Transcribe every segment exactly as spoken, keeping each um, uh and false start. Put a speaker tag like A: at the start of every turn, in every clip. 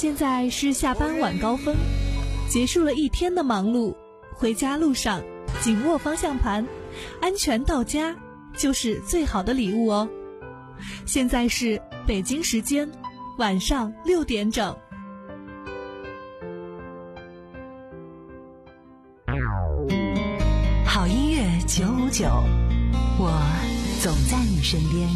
A: 现在是下班晚高峰，结束了一天的忙碌，回家路上紧握方向盘，安全到家就是最好的礼物哦。现在是北京时间晚上六点整。
B: 好音乐九五九，我总在你身边。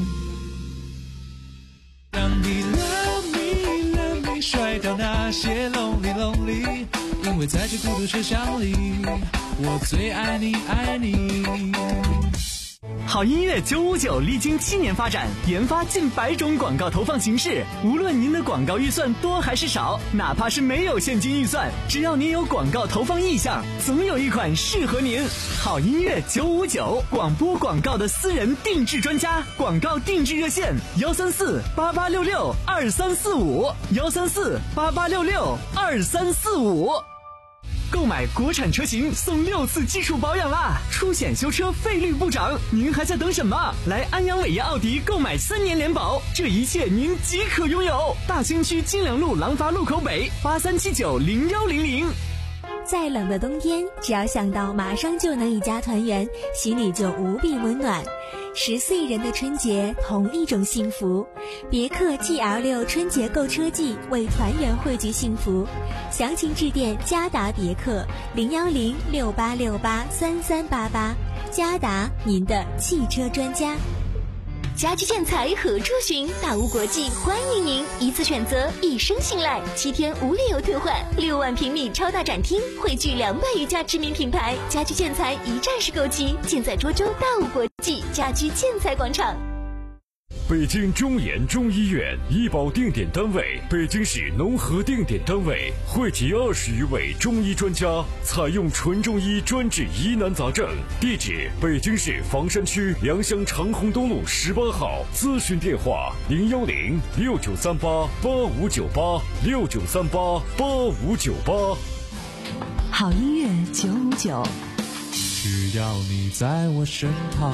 C: 让你 love me love me 甩掉那些 lonely lonely， 因为在这孤独车厢里，我最爱你爱你。
D: 好音乐九五九历经七年发展，研发近百种广告投放形式。无论您的广告预算多还是少，哪怕是没有现金预算，只要您有广告投放意向，总有一款适合您。好音乐九五九，广播广告的私人定制专家，广告定制热线幺三四八八六六二三四五幺三四八八六六二三四五。购买国产车型送六次基础保养啦，出险修车费率不涨，您还在等什么？来安阳伟业奥迪购买三年联保，这一切您即可拥有。大兴区金良路廊坊路口北八三七九零幺零零。
E: 再冷的冬天，只要想到马上就能一家团圆，心里就无比温暖。十四亿人的春节，同一种幸福。别克 G L 六 春节购车季，为团圆汇聚幸福。详情致电嘉达别克零幺零六八六八三三八八。嘉达，您的汽车专家。
F: 家居建材何处寻？大屋国际欢迎您，一次选择，一生信赖，七天无理由退换，六万平米超大展厅，汇聚两百余家知名品牌，家居建材一站式购齐，尽在涿州大屋国际家居建材广场。
G: 北京中研中医院医保定点单位，北京市农合定点单位，汇集二十余位中医专家，采用纯中医专治疑难杂症。地址：北京市房山区良乡长虹东路十八号。咨询电话：零幺零六九三八八五九八六九三八八五九八。
B: 好音乐九五九，
C: 只要你在我身旁。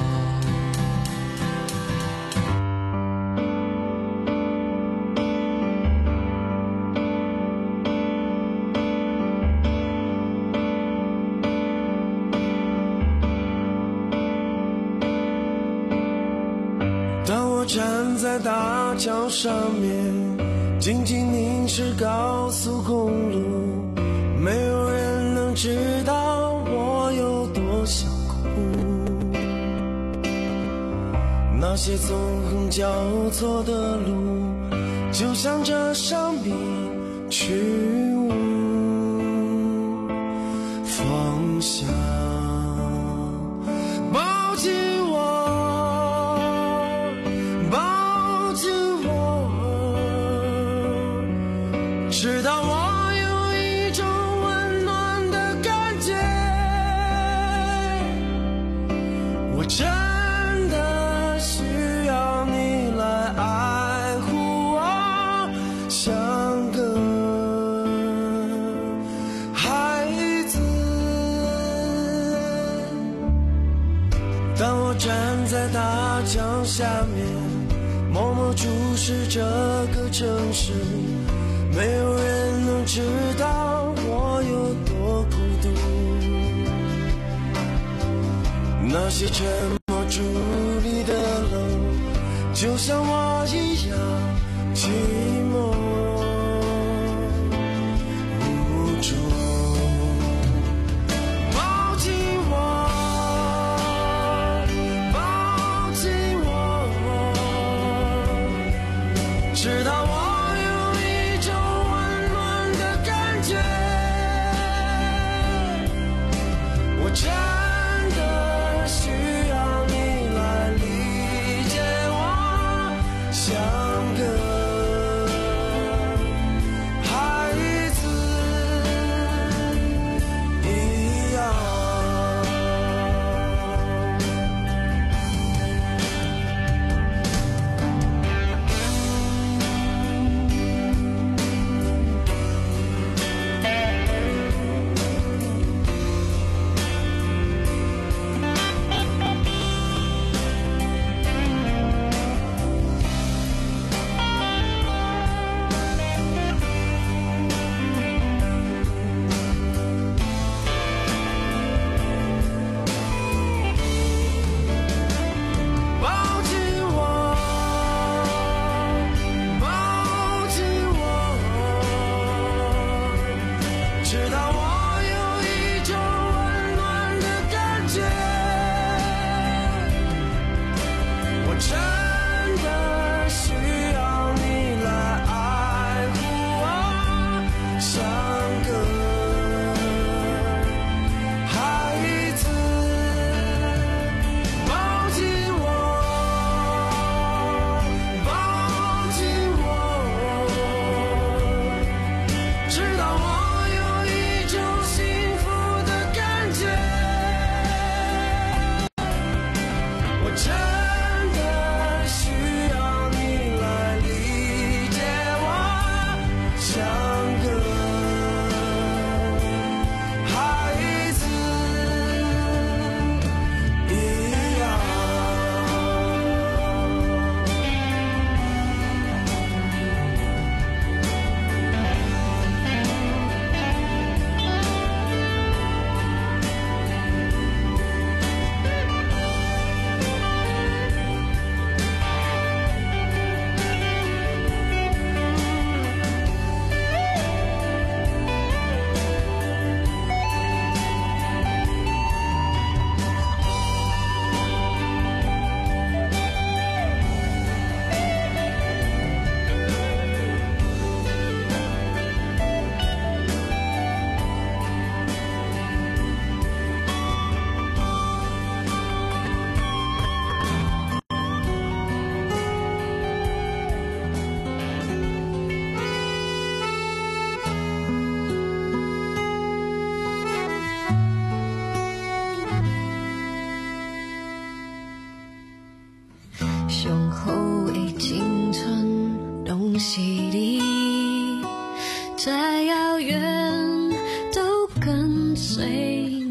H: 站在大桥上面，静静凝视高速公路，没有人能知道我有多想哭。那些纵横交错的路，就像这上面去无方向。抱紧我，直到我有一种温暖的感觉，我真的需要你来爱护我，像个孩子。当我站在大桥下面，默默注视这个城市，没有人能知道我有多孤独。那些沉默伫立的楼，就像我一样寂寞无助。抱紧我，抱紧我，直到我真的需要你来理解我，像个孩子一样。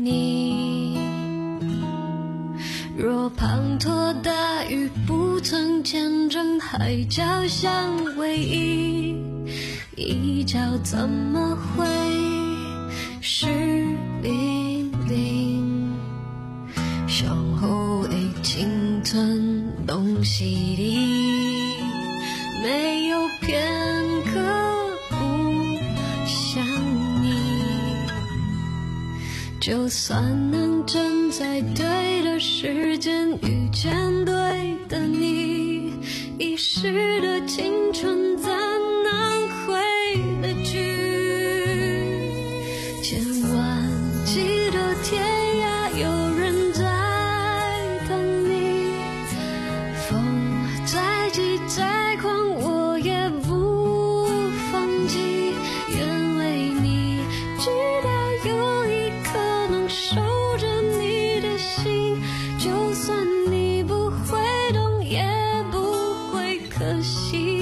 I: 你。若滂沱大雨不曾见证海角相偎依，一角怎么会湿淋淋？向后的青春拢是你，没有片刻不想你。就算能站在对的时间遇见对的你，遗失的青春怎能回得去？千万记得天涯有人在等你，风再急再狂我也不放弃，愿为你直到有一刻能守着你的心，就算你不会懂也不会可惜。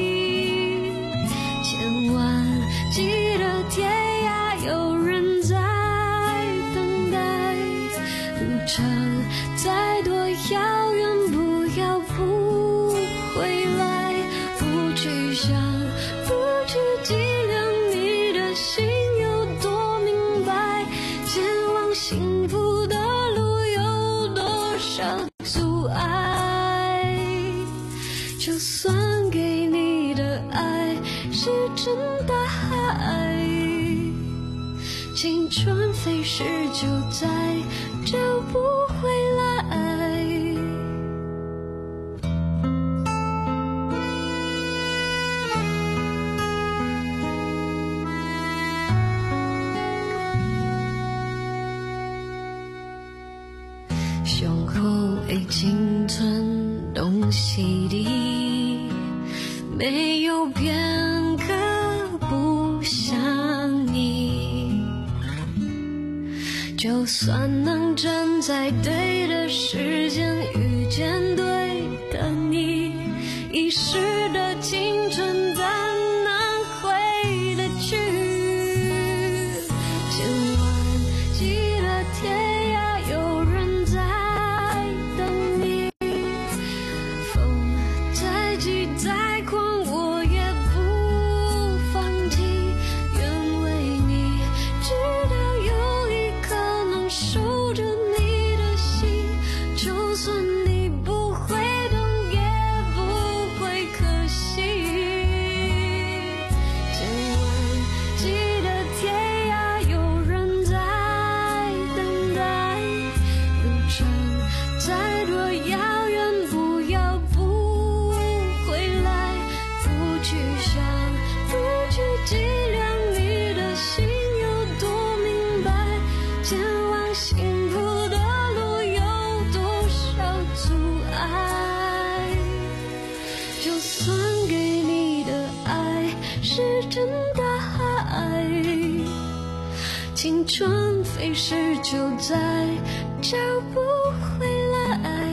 I: 千万记得天涯有人在等待，路程再多遥远不要不回来，不去想不去计量你的心有多明白，前往幸福的路有多少阻碍。就算给你的爱是真的爱，青春飞逝就再找不回来。胸口的青春拢是你，没有片刻不想你。就算能站在对的时间遇见对的你，遗失的青春怎能回得去？千万记得天涯有人在等你，风再急再狂我也不放弃，愿为你直到有一刻能守着你的心，就算你不会懂也不会可惜。千万记得天涯有人在等待，路程再多遥远不要不回来，不去想不去计量你的心有多明白，前往幸福的路有多少阻碍。就算给你的爱是真的爱，青春飞逝就再找不回来。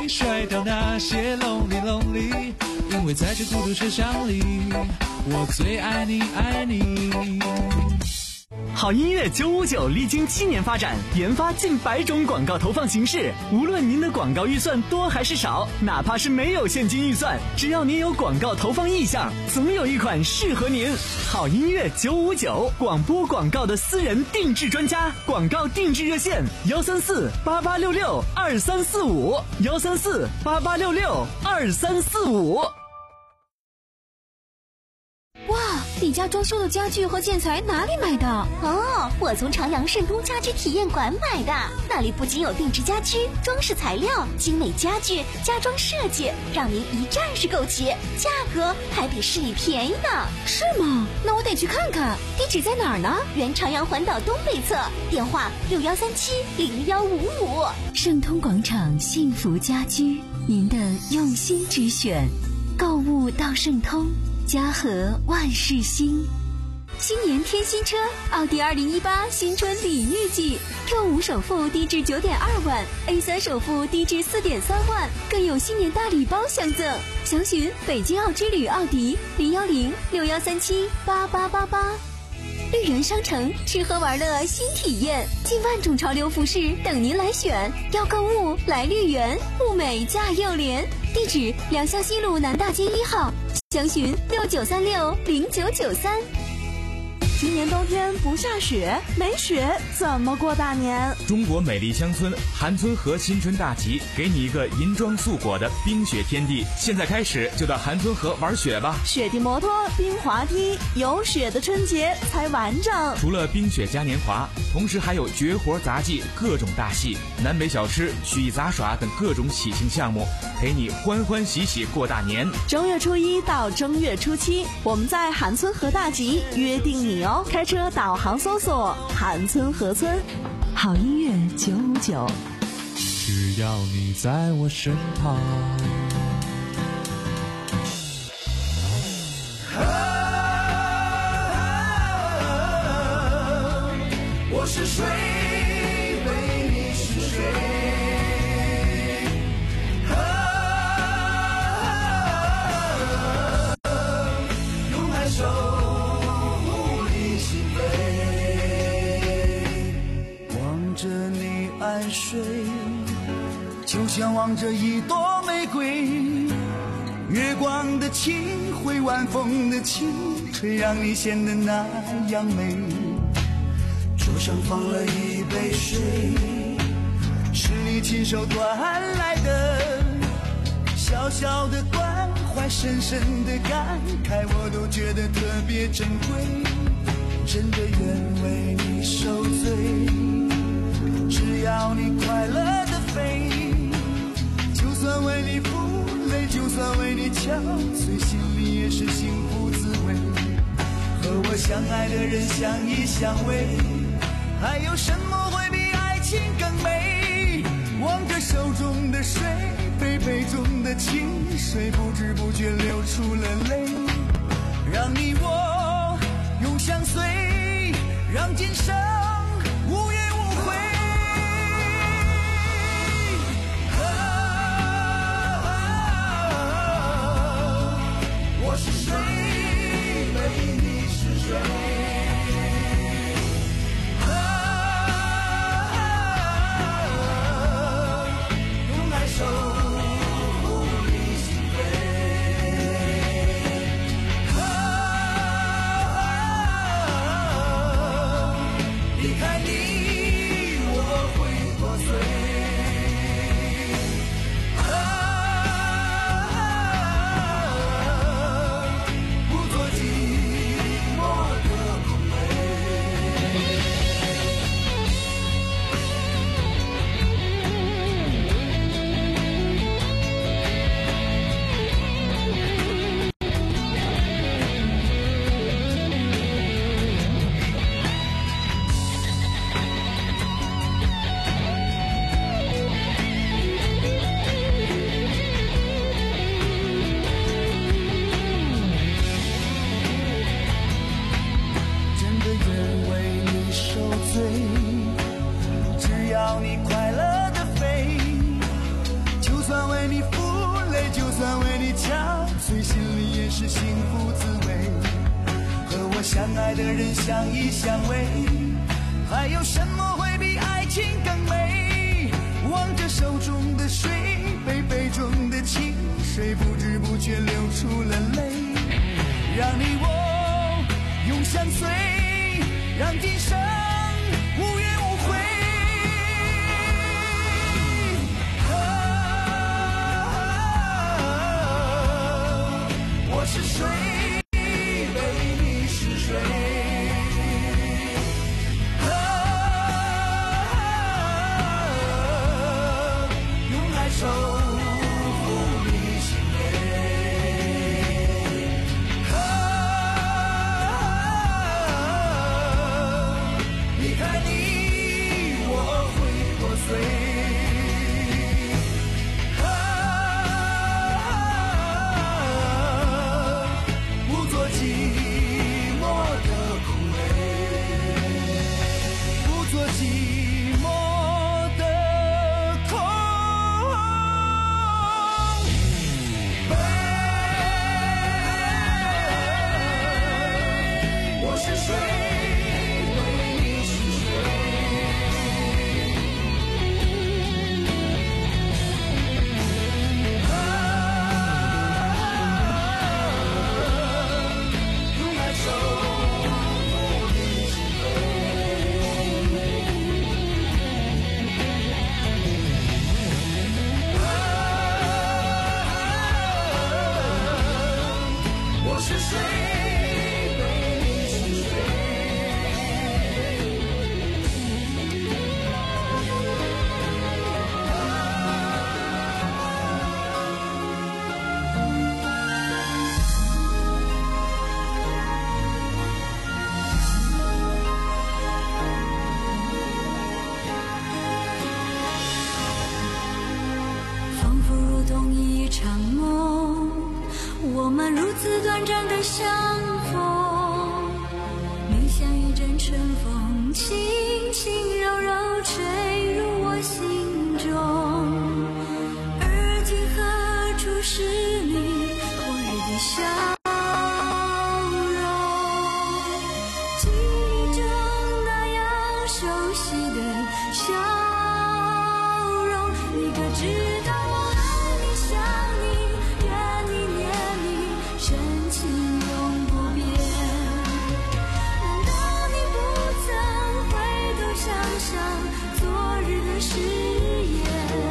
C: 你甩掉那些 lonely lonely， 因为在这孤独车厢里，我最爱你爱你。
D: 好音乐九五九历经七年发展，研发近百种广告投放形式。无论您的广告预算多还是少，哪怕是没有现金预算，只要您有广告投放意向，总有一款适合您。好音乐九五九，广播广告的私人定制专家，广告定制热线：幺三四八八六六二三四五，幺三四八八六六二三四五。
F: 哇，你家装修的家具和建材哪里买的？哦，我从长阳盛东家居体验馆买的。那里不仅有定制家居、装饰材料、精美家具、家装设计，让您一站式购齐，价格还比市里便宜呢。是吗？那我得去看看。地址在哪儿呢？原长阳环岛东北侧，电话六幺三七零幺五五。
B: 盛通广场幸福家居，您的用心之选。购物到盛通，家和万事兴。
F: 新年添新车，奥迪二零一八新春礼遇季 ，Q 五首付低至九点二万 ，A 三首付低至四点三万，更有新年大礼包相赠。详询北京奥之旅奥迪零幺零六幺三七八八八八。绿园商城，吃喝玩乐新体验，近万种潮流服饰等您来选。要购物来绿园，物美价又廉。地址：良乡西路南大街一号。详询六九三六零九九三。
A: 今年冬天不下雪，没雪怎么过大年？
J: 中国美丽乡村韩村河新春大集，给你一个银装素裹的冰雪天地。现在开始就到韩村河玩雪吧！
A: 雪地摩托、冰滑梯，有雪的春节才完整。
J: 除了冰雪嘉年华，同时还有绝活杂技、各种大戏、南北小吃、曲艺杂耍等各种喜庆项目，陪你欢欢喜喜过大年。
A: 正月初一到正月初七，我们在韩村河大集约定你哦。开车导航搜索韩村河村。
B: 好音乐九五九，
C: 只要你在我身旁。
H: 我是水，为你是水，用爱守护你心扉，望着你安睡，就像望着一朵玫瑰，月光的清辉，晚风的轻吹，让你显得那样美。桌上放了一杯水，是你亲手端来的，小小的关怀，深深的感慨，我都觉得特别珍贵，真的愿为你受罪，只要你快乐的飞，就算为你负累，就算为你憔悴，心里也是幸福滋味，和我相爱的人相依相偎，还有什么会比爱情更美？望着手中的水，杯杯中的清水，不知不觉流出了泪，让你我永相随，让今生无怨无悔。啊啊啊、我是水，为你是水。
K: 算为你负累，就算为你憔悴，心里也是幸福滋味。和我相爱的人相依相偎，还有什么会比爱情更美？望着手中的水，杯杯中的清水，不知不觉流出了泪。让你我永相随，让今生无怨无悔。啊，我是水，杯你是水。啊，用来守护你心扉。离开你，我会破碎。啊，不做寂寞的苦累，不做寂寞的空杯。我是水。我是水，杯你是水。
I: 仿佛如同一场梦，我们如此短暂的相逢，你像一阵春风，轻轻柔柔吹入我心中。而今何处是你往日的笑容？记忆中那样熟悉的笑容，你可知道我爱你想你怨你念你，深情永不变。难道你不曾回头想想昨日的誓言？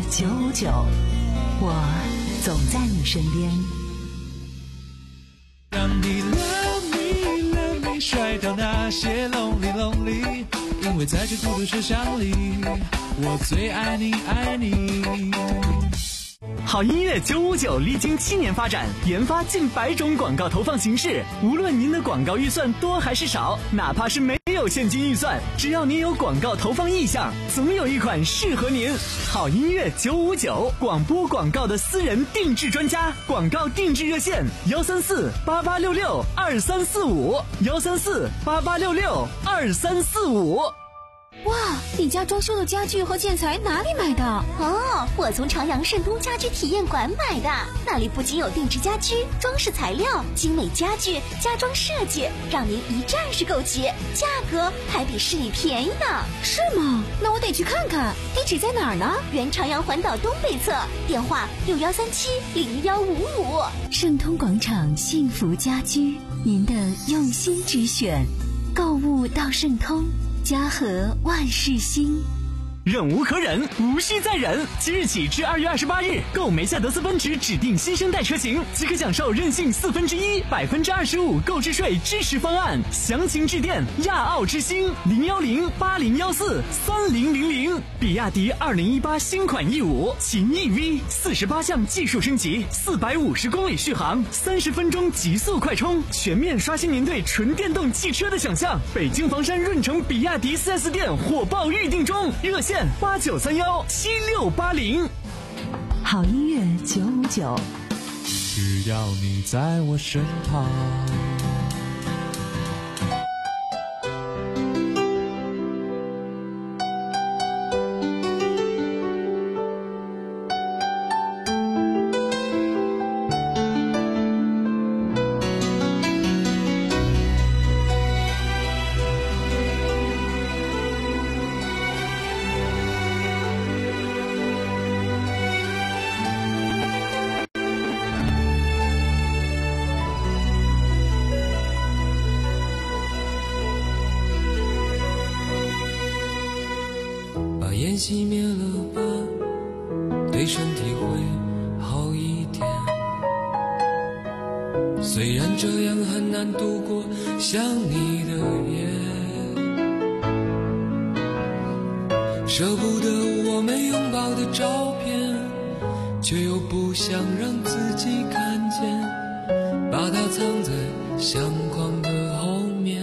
B: 九五九，我总在你身边。
C: 让你 love me love me 甩掉那些 lonely lonely， 因为在这孤独车厢里，我最爱你爱你。
D: 好音乐九五九历经七年发展，研发近百种广告投放形式。无论您的广告预算多还是少，哪怕是没有现金预算，只要您有广告投放意向，总有一款适合您。好音乐九五九，广播广告的私人定制专家，广告定制热线：幺三四八八六六二三四五，幺三四八八六六二三四五。
F: 哇，你家装修的家具和建材哪里买的？哦，我从朝阳盛东家居体验馆买的。那里不仅有定制家居、装饰材料、精美家具、家装设计，让您一站式购齐，价格还比市里便宜呢。是吗？那我得去看看。地址在哪儿呢？原朝阳环岛东北侧，电话六幺三七零幺五五。
B: 盛通广场幸福家居，您的用心之选，购物到盛通。家和万事兴，
D: 忍无可忍，无需再忍。即日起至二月二十八日，购梅赛德斯奔驰指定新生代车型，即可享受任性四分之一、百分之二十五购置税支持方案。详情致电亚奥之星零幺零八零幺四三零零零。比亚迪二零一八新款 E 五 秦 E V 四十八项技术升级，四百五十公里续航，三十分钟极速快充，全面刷新您对纯电动汽车的想象。北京房山润城比亚迪 四 S 店火爆预定中，热线八九三幺七六八零。
B: 好音乐九五九，
C: 只要你在我身旁。
L: 烟熄灭了吧，对身体会好一点。虽然这样很难度过想你的夜，舍不得我们拥抱的照片，却又不想让自己看见，把它藏在相框的后面。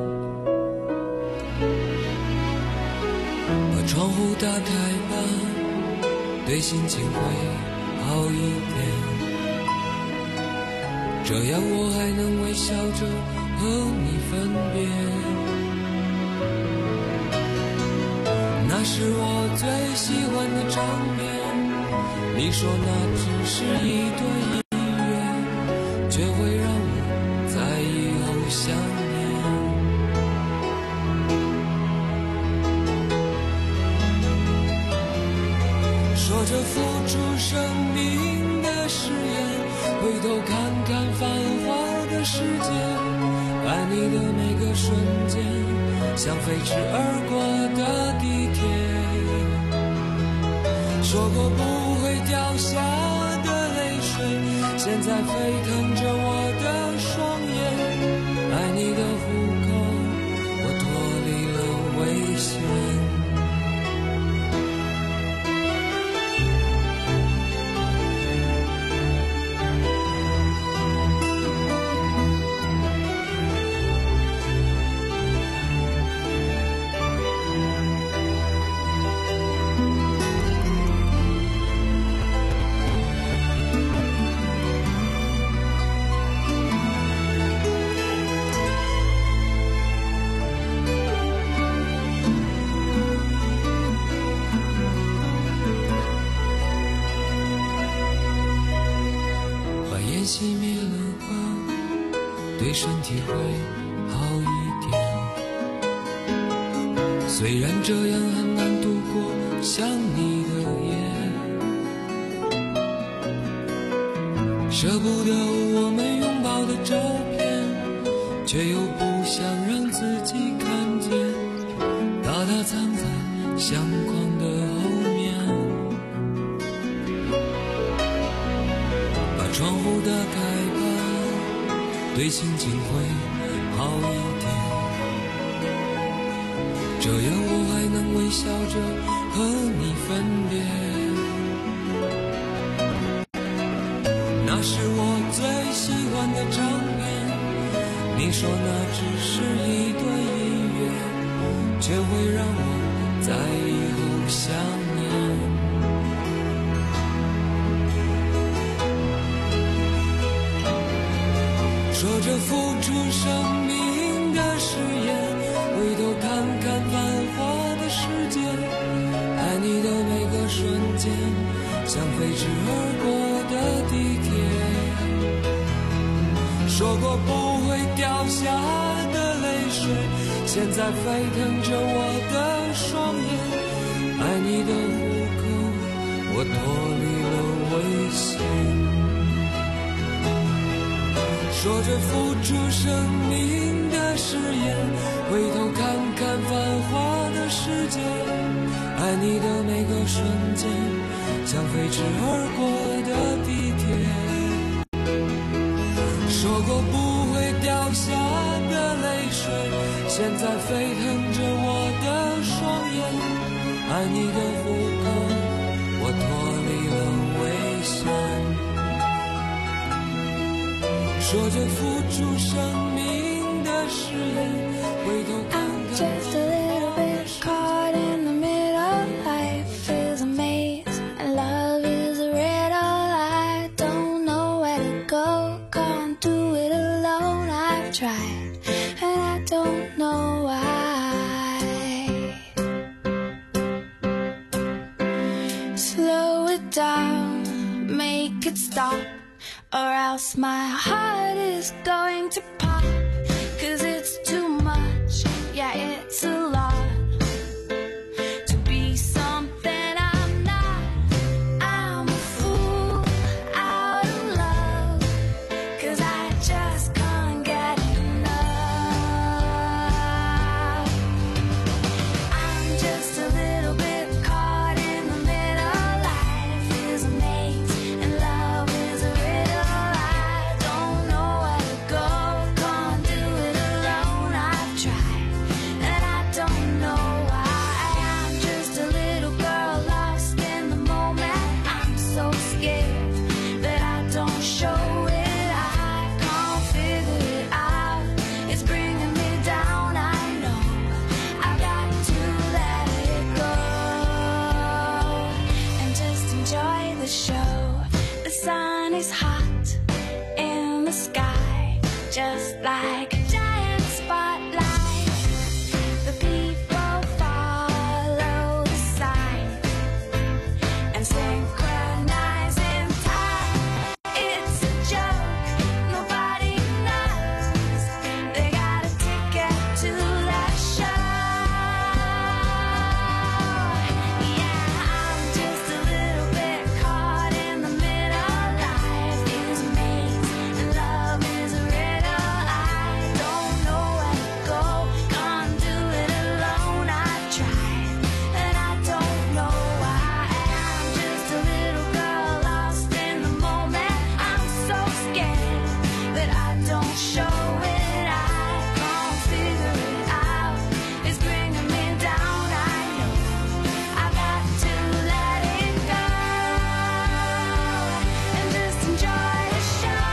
L: 窗户打开吧，对心情会好一点，这样我还能微笑着和你分别。那是我最喜欢的场面，你说那只是一段音乐，却会让我在以后想念。说着付出生命的誓言，回头看看繁华的世界，爱你的每个瞬间，像飞驰而过的地铁。说过不会掉下的泪水，现在沸腾着我的双眼。爱你的虎口，我脱离了危险。熄灭了吧，对身体会好一点。虽然这样很难度过想你的夜，舍不得我们拥抱的照片，却又不想让自己看见，把它藏在相框的后面。 的改版，对心情会好一点，这样我还能微笑着和你分别。那是我最喜欢的唱片，你说那只是一段音乐，却会让我在以后想念。说着付出生命的誓言，回头看看繁华的世界，爱你的每个瞬间，像飞驰而过的地铁。说过不会掉下的泪水，现在沸腾着我的双眼，爱你的虎口，我脱离了危险。说着付出生命的誓言，回头看看繁华的世界，爱你的每个瞬间，像飞驰而过的地铁。说过不会掉下的泪水，现在沸腾着我的双眼，爱你的虎口，我脱离了危险。说着付出生命的誓言，回头看看。I'm just a little bit caught in the middle. Life is a maze and love is a riddle. I don't know where to go, can't do it alone. I've tried and I don't know why. Slow it down, make it stop.Or else my heart is going to pop, 'cause it's too much, yeah it's a lot to be something I'm not. I'm a fool out of love, 'cause I just can't get enough. I'm just a little bit caught in the middle. Life is a maze and love is a riddle.Don't know where to go, can't do it alone. I've tried and I don't know why. I'm just a little girl lost in the moment. I'm so scared that I don't show it. I can't figure it out, it's bringing me down. I know I've got to let it go and just enjoy the show. The sun is hot in the sky,just like a giant spotlight. The people follow the sign and synchronize in time. It's a joke, nobody knows they got a ticket to that show. Yeah, I'm just a little bit caught in the middle. Life is a maze and love is a riddle.Don't know where to go, can't do it alone. I've tried and I don't know why. I'm just a little girl lost in the moment. I'm so scared that I don't show it. I can't figure it out, it's bringing me down. I know I've got to let it go and just enjoy the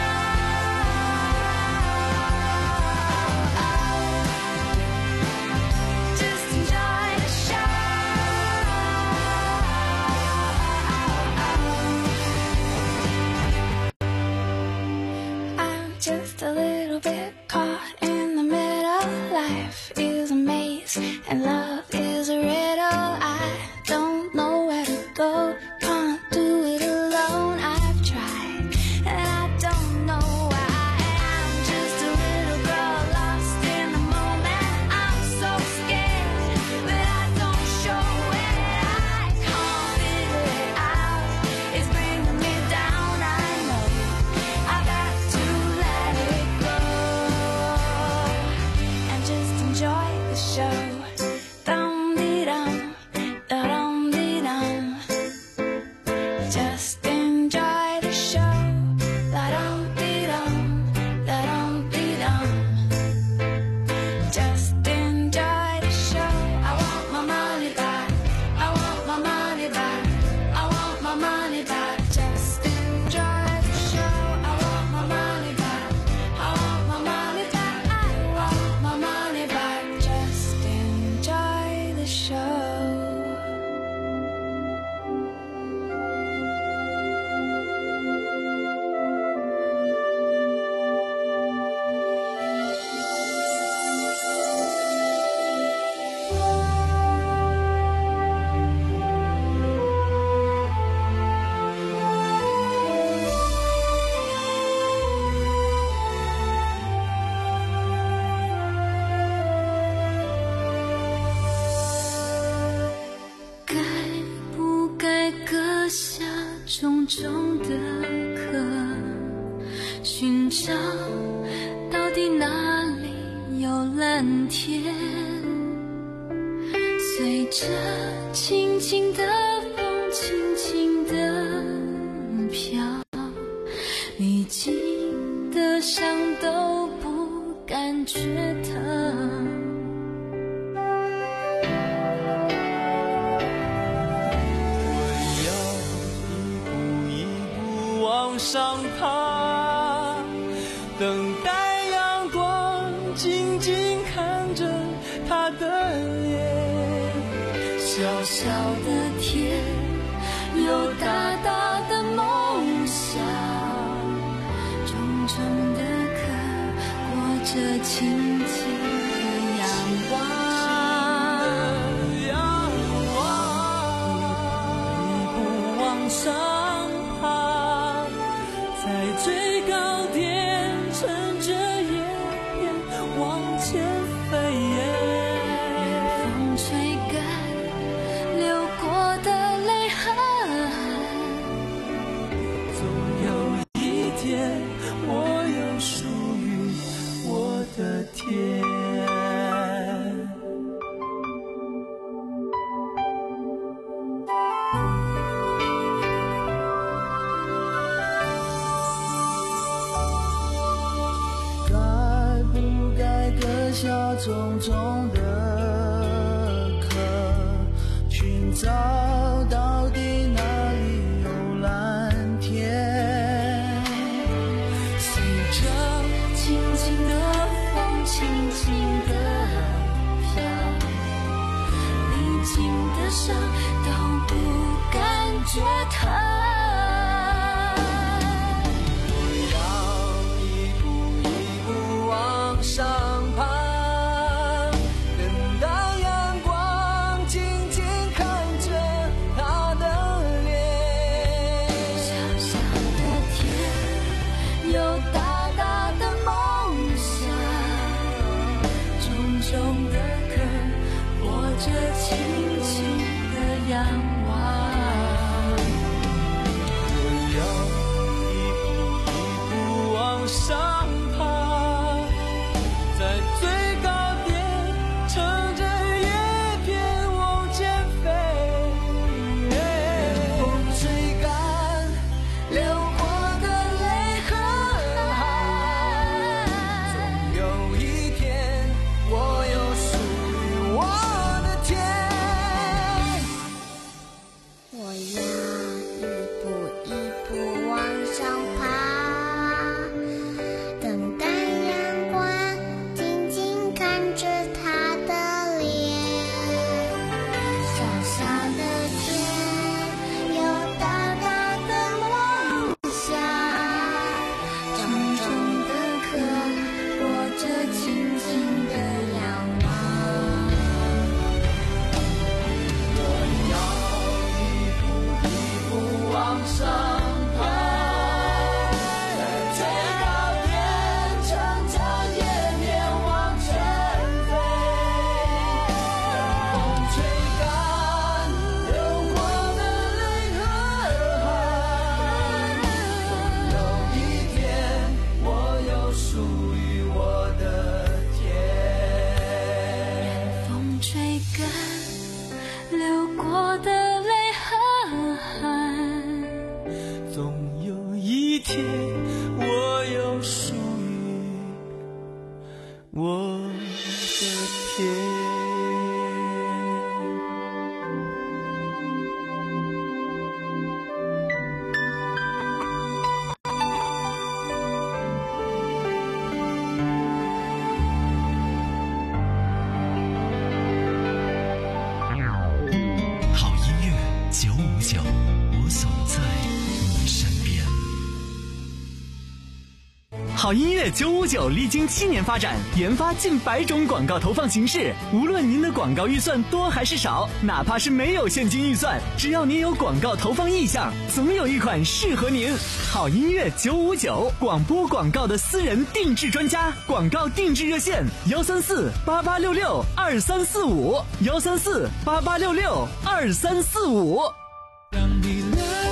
L: show.Just enjoy the show. I'm just a little bit caught in the middle. Life is a maze and love is a riddle. I don't know where to go, can't do it alone. I've tried and I don't know why. I'm just a little girl lost in the moment. I'm so scared that I don't show it. I can't figure it out, it's bringing me down. I know I've got to let it go and just enjoy the show. Dum-dee-dum, da-dum-dee-dum. Just enjoy the show. Da-dum.
I: 下重重的壳，寻找到底哪里有蓝天，随着轻轻的风轻轻的飘，历经的伤都不感觉疼。
H: 上爬，等待阳光，静静看着他的脸。
I: 小小的天，有大大的梦想，重重的壳，裹着轻轻的阳光。
H: 一步往上爬，在最高点乘着叶片往前飞耶，
I: 风吹干流过的泪痕，
H: 总有一天我有属于我的天。
K: 下重重的壳，寻找到底哪里有蓝天，
I: 随着轻轻的风轻轻的飘，历经的伤都不感觉疼。
D: 好音乐九五九历经七年发展，研发近百种广告投放形式。无论您的广告预算多还是少，哪怕是没有现金预算，只要您有广告投放意向，总有一款适合您。好音乐九五九，广播广告的私人定制专家，广告定制热线：幺三四八八六六二三四五，幺三四八八六六二三四五。
C: 当你来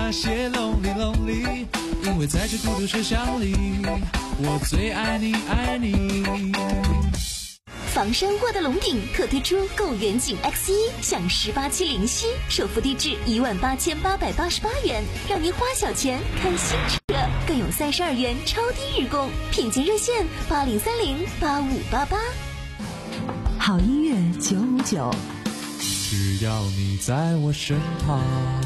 C: 那些 lonely lonely， 因为在这孤独车厢里，我最爱你爱你。
F: 房山沃德龙顶特推出购远景 X 一 享十八期零息，首付低至一万八千八百八十八元，让您花小钱看新车，更有三十二元超低日供，品鉴热线八零三零八五八八。
B: 好音乐九五九，
C: 只要你在我身旁。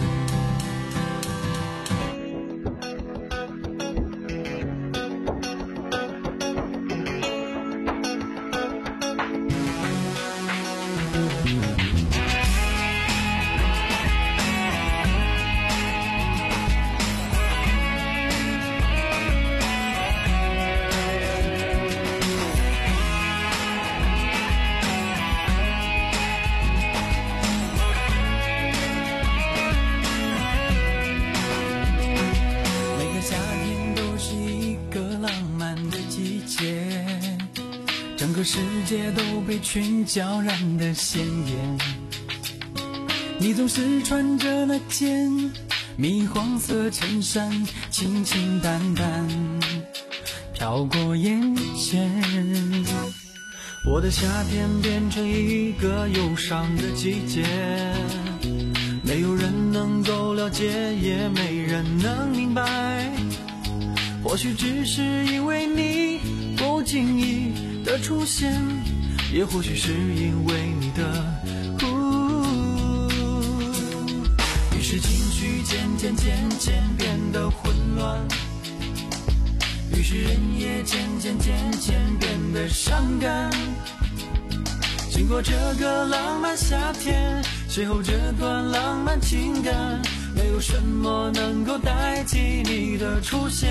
K: 整个世界都被群交染得鲜艳，你总是穿着那件米黄色衬衫，清清淡淡飘过眼前。我的夏天变成一个忧伤的季节，没有人能够了解，也没人能明白，或许只是因为你不经意的出现，也或许是因为你的于是情绪渐渐渐渐变得混乱，于是人也渐渐渐渐变得伤感。经过这个浪漫夏天，邂逅这段浪漫情感，没有什么能够代替你的出现。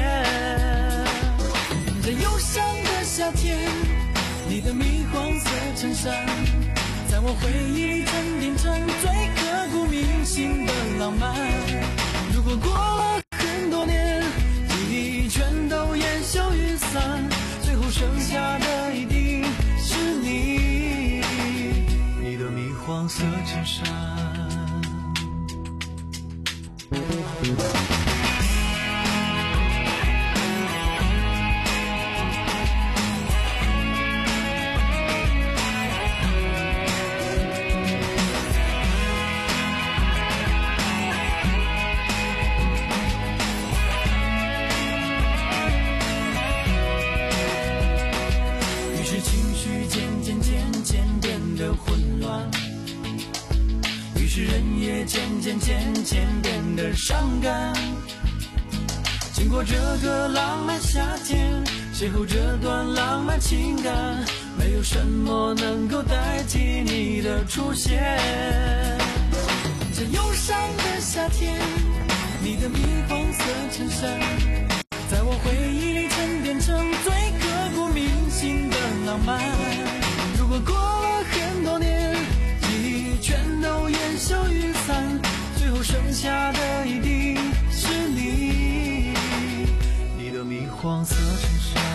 K: 在忧伤的夏天，你的米黄色衬衫，在我回忆里沉淀成最刻骨铭心的浪漫。如果过了很多年，记忆全都烟消云散，最后剩下的一定是你，你的米黄色衬衫。渐渐渐渐变得伤感。经过这个浪漫夏天，邂逅这段浪漫情感，没有什么能够代替你的出现。这忧伤的夏天，你的米黄色衬衫，在我回忆里沉淀成最刻骨铭心的浪漫。如果过了很多年，记忆全都烟消云散，最后剩下的一定是你，你的米黄色衬衫。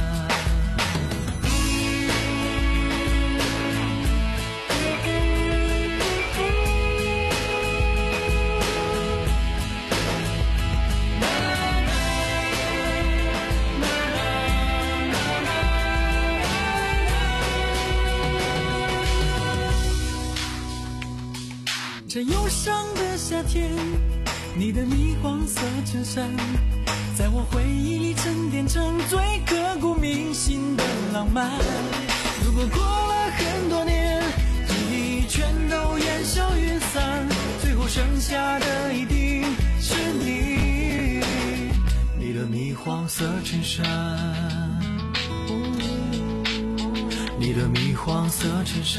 K: 这忧伤的夏天，你的米黄色衬衫，在我回忆里沉淀成最刻骨铭心的浪漫。如果过了很多年，记忆全都烟消云散，最后剩下的一定是你，你的米黄色衬衫，你的米黄色衬衫，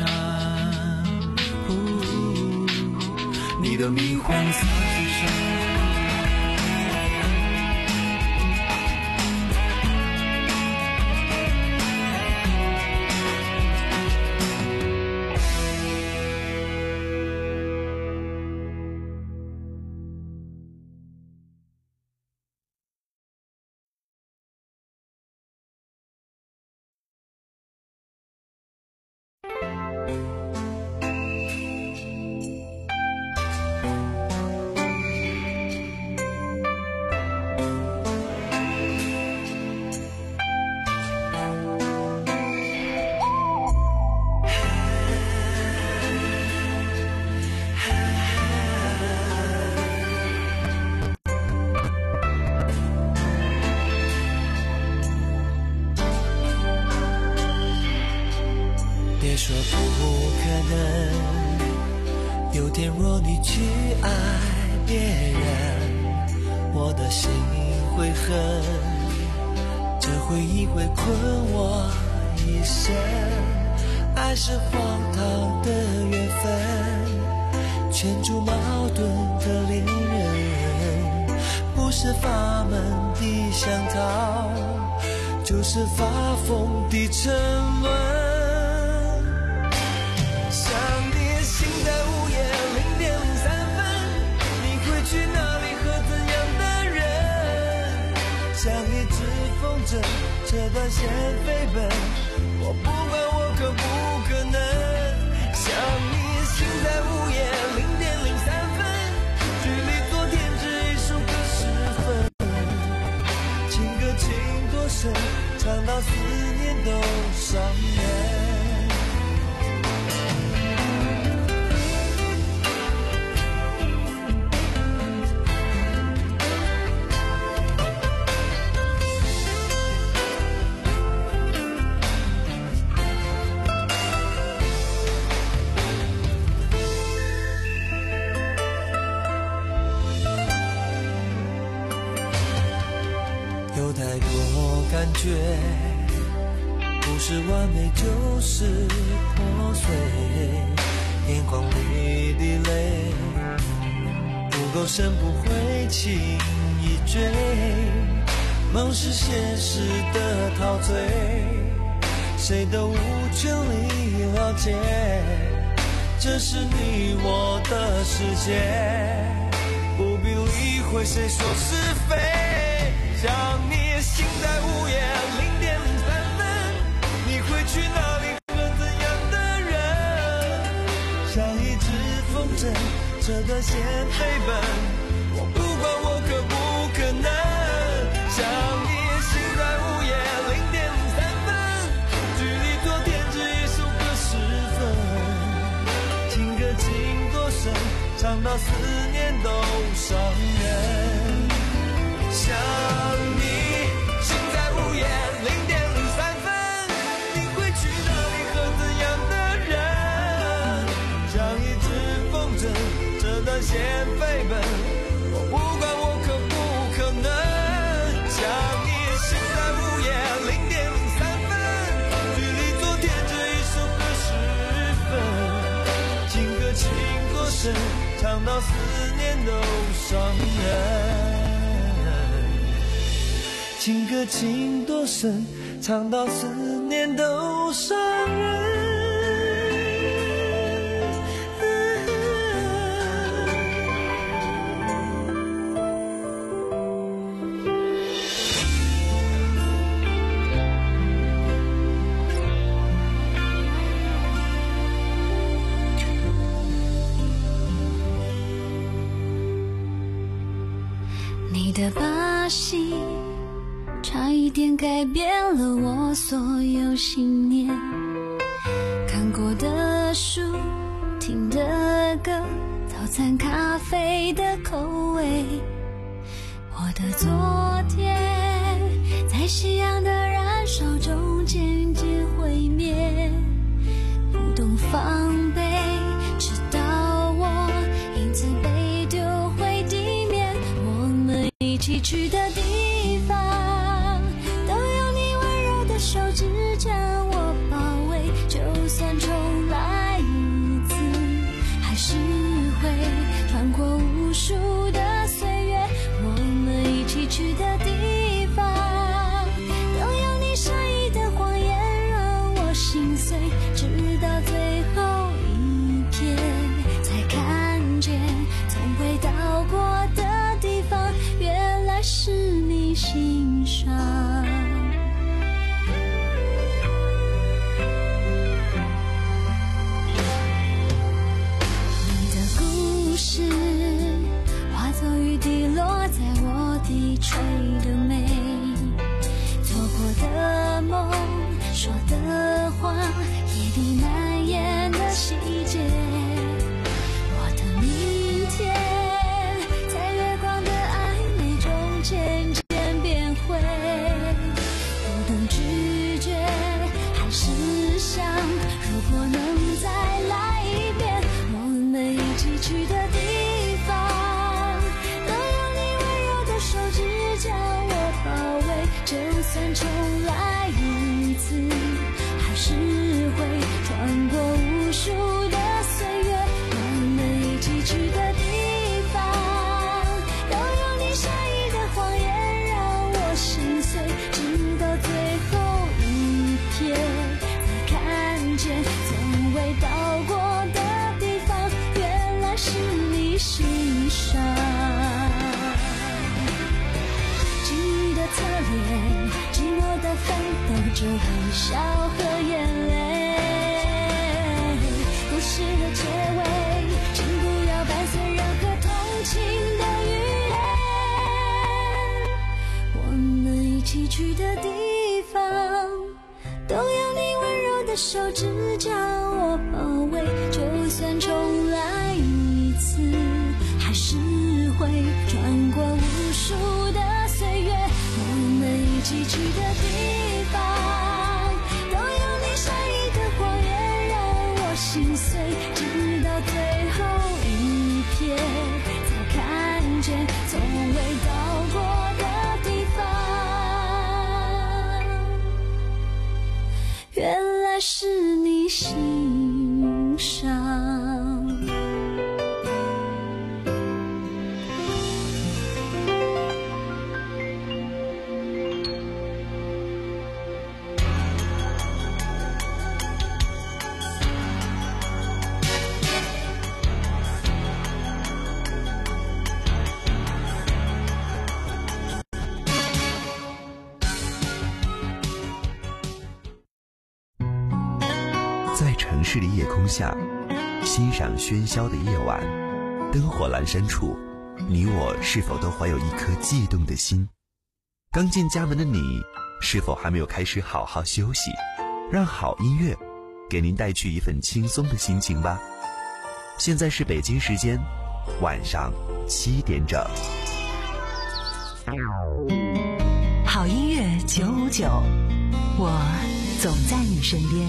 K: 你的米黄色衬衫。 有天若你去爱别人，我的心会恨，这回忆会困我一生。爱是荒唐的缘分，牵住矛盾的恋人，不是法门的香桃，就是发疯的沉沦。想你心在午夜零点零三分，你会去哪里和怎样的人？像一只风筝，这段线飞奔，我不管我可不可能。想你心在午夜零点零三分，距离昨天只一首歌十分，情歌情多深，唱到思念都伤人。有太多感觉，不是完美就是破碎，眼眶里的泪不够深，不会轻易追，梦是现实的陶醉，谁都无权利了解，这是你我的世界，不必理会谁说是非。想你心在午夜零点零三分，你会去哪里和怎样的人？像一只风筝，这段线飞奔，我不管我可不可能。想你心在午夜零点零三分，距离昨天只一首歌十分，情歌情多深，唱到思念都伤人。想你心在午夜零点零三分，你会去哪里和怎样的人？像一只风筝，这段线飞奔，我不管我可不可能。想你心在午夜零点零三分，距离昨天只一首歌十分，情歌情多深，唱到思念都伤人。情歌情多深，唱到思念都伤人。
I: 你的把戏差一点改变了我所有信念，看过的书，听的歌，早餐咖啡的口味，我的昨天在夕阳的燃烧中渐渐毁灭，不懂防备，直到我因此被丢回地面。我们一起去的地方，手指将我包围，就算重来一次，还是会穿过无数的岁月。我们一起去的地方，都有你善意的谎言让我心碎，直到最后一天才看见，从未到过的地方，原来是你心上。 去的地方，都有你温柔的手指将我包围。就算重来一次，还是会穿过无数的岁月。我们一起去的地方，都有你善意的谎言让我心碎，直到最后一瞥才看见从未到过的地方，原来是你心上。记得侧脸，寂寞的风抖着微笑和眼泪，故事的结尾，请不要伴随任何同情的语言。我们一起去的地方，都有你温柔的手指将我包围。就算重来一次，还是会穿过无数的岁月。我们一起去的地方，都有你善意的谎言让我心碎，直到最后一瞥才看见从未到过的地方，原来是你心上。
M: 在城市的夜空下，欣赏喧嚣的夜晚，灯火阑珊处，你我是否都怀有一颗悸动的心？刚进家门的你，是否还没有开始好好休息？让好音乐给您带去一份轻松的心情吧。现在是北京时间晚上七点整。
B: 好音乐九五九，我总在你身边。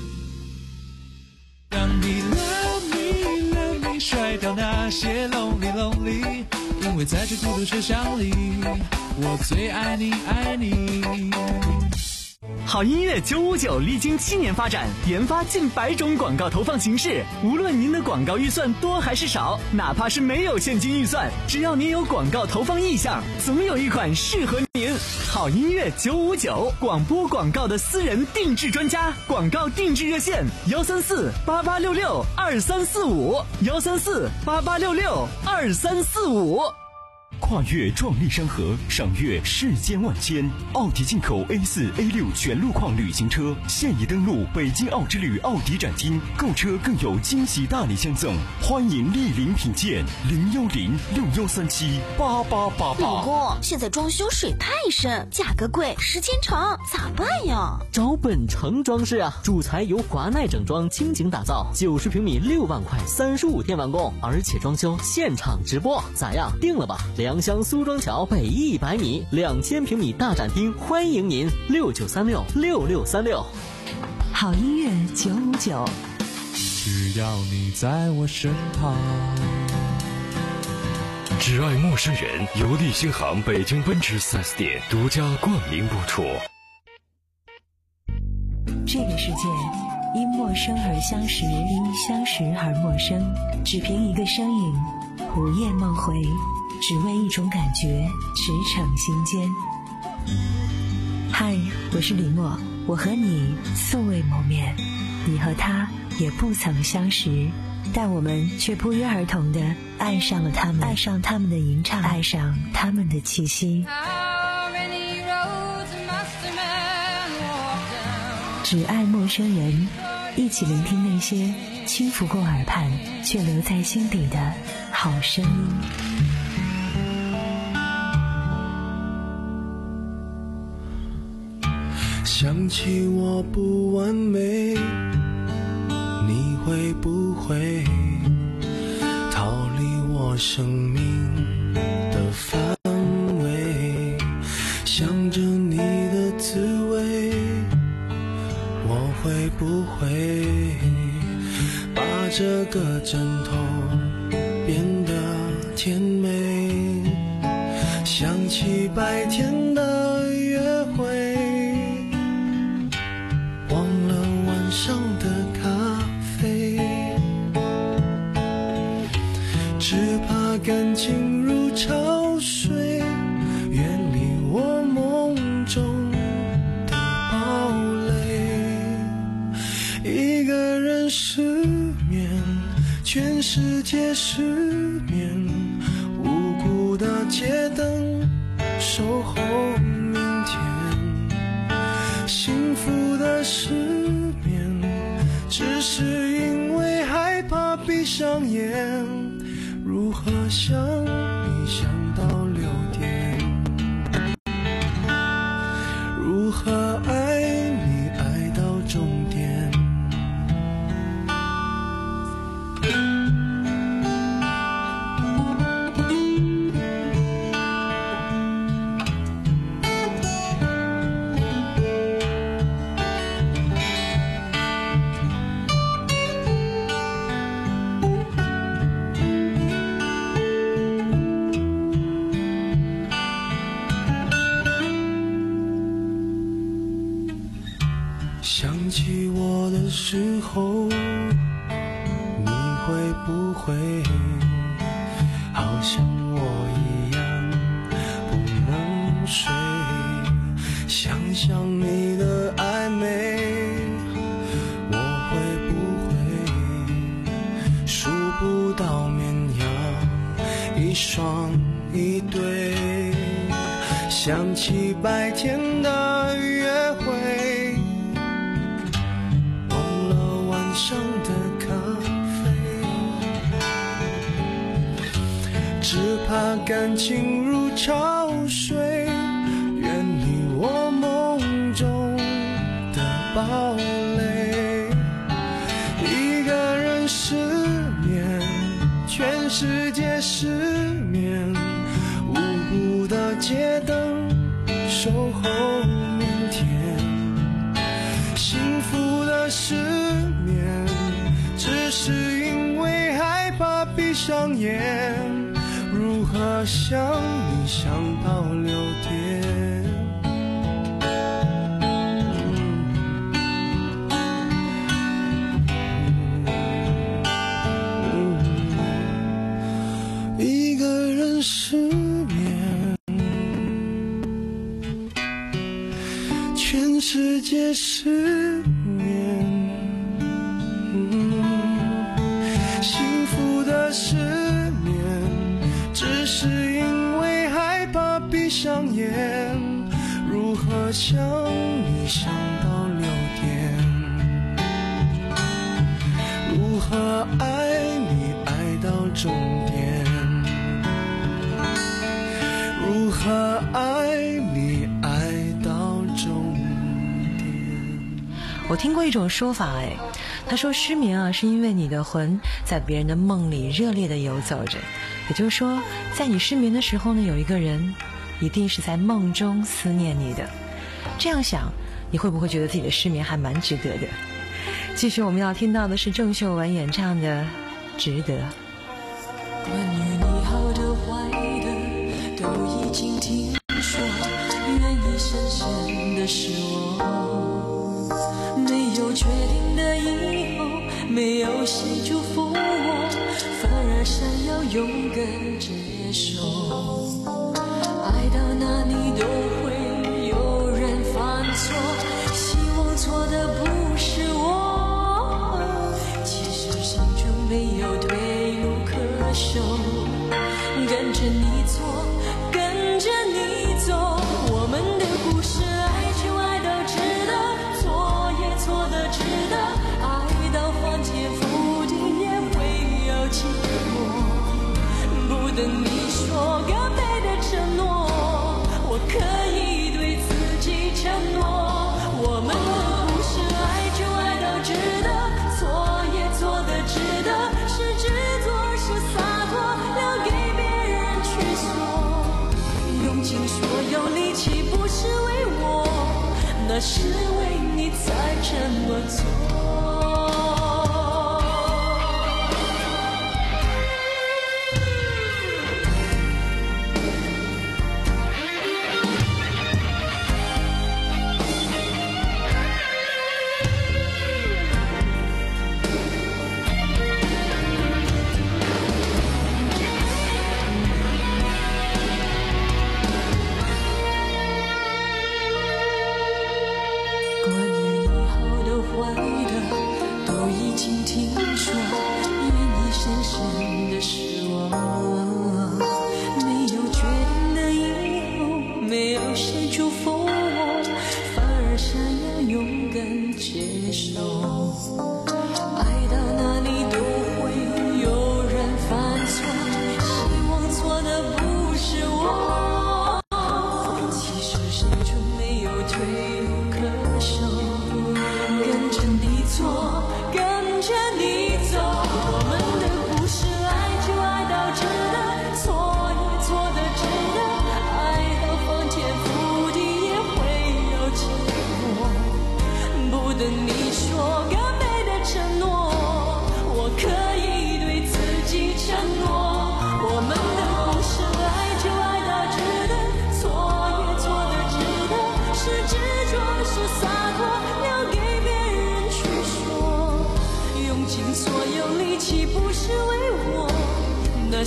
C: 让你 love me love me 甩掉那些 lonely lonely， 因为在这孤独车厢里，我最爱你爱你。
D: 好音乐九五九历经七年发展，研发近百种广告投放形式。无论您的广告预算多还是少，哪怕是没有现金预算，只要您有广告投放意向，总有一款适合您。好音乐九五九，广播广告的私人定制专家，广告定制热线幺三四八八六六二三四五幺三四八八六六二三四五。
N: 跨越壮丽山河，赏阅世间万千。奥迪进口 A 四 A 六 全路况旅行车现已登陆北京奥之旅奥迪展厅，购车更有惊喜大礼相赠，欢迎莅临品鉴。零幺零六幺三七八八八八。
F: 老公，现在装修水太深，价格贵，时间长，咋办呀？
O: 找本城装饰啊，主材由华奈整装倾情打造，九十平米六万块，三十五天完工，而且装修现场直播，咋样？定了吧？良乡苏庄桥北一百米，两千平米大展厅，欢迎您六九三六六六三六。
B: 好音乐九五九，
C: 只要你在我身旁。
G: 只爱陌生人，由利星行北京奔驰 四 S 店独家冠名播出。
B: 这个世界因陌生而相识，因相识而陌生，只凭一个身影，午夜梦回，只为一种感觉驰骋心间。嗨，我是李默，我和你素未谋面，你和他也不曾相识，但我们却不约而同地爱上了他们，爱上他们的吟唱，爱上他们的气息。只爱陌生人，一起聆听那些轻拂过耳畔却留在心底的好声音。
H: 想起我不完美，你会不会逃离我生命的范围？想着你的滋味，我会不会把这个枕头变得甜美，想起白天的约会，忘了晚上的咖啡，只怕感情如潮水，远离我梦中的堡垒。一个人失眠，全世界失眠，无辜的街灯守候明天。幸福的失眠，只是因为害怕闭上眼，如何想你想到六点，如何爱你爱到终点。想起我的时候，你会不会好像我一样不能睡？想想你的暧昧，我会不会数不到绵羊一双一对？想起白天的约会，上的咖啡，只怕感情如潮水，远离我梦中的堡垒。一个人失眠，全世界失眠，无辜的街灯守候明天。幸福的失眠，只是因为害怕闭上眼，如何想你想到六点。一个人失眠，全世界失眠。失眠，只是因为害怕闭上眼，如何想你想到六点，如何爱你爱到终点，如何爱你爱到终点。
B: 我听过一种说法，哎，他说失眠啊，是因为你的魂在别人的梦里热烈地游走着，也就是说，在你失眠的时候呢，有一个人一定是在梦中思念你的。这样想，你会不会觉得自己的失眠还蛮值得的？继续我们要听到的是郑秀文演唱的《值得》。
L: 关于你好的坏的都已经听说，愿意深深的是我，没有确定的以后，没有谁祝福我，反而想要勇敢接受。爱到哪里都会有人犯错，希望错的不是我，其实心中没有退路可守，跟着你错，跟着你走，我们的故事爱就爱到值得，错也错的值得，爱到翻天覆地也会有结果，不等你说个别的承诺，我可以对自己承诺，我们的故事爱就爱到值得，错也错的值得，是执着是洒脱，留给别人去说，用尽所有力气不是为我，那是为你才这么做。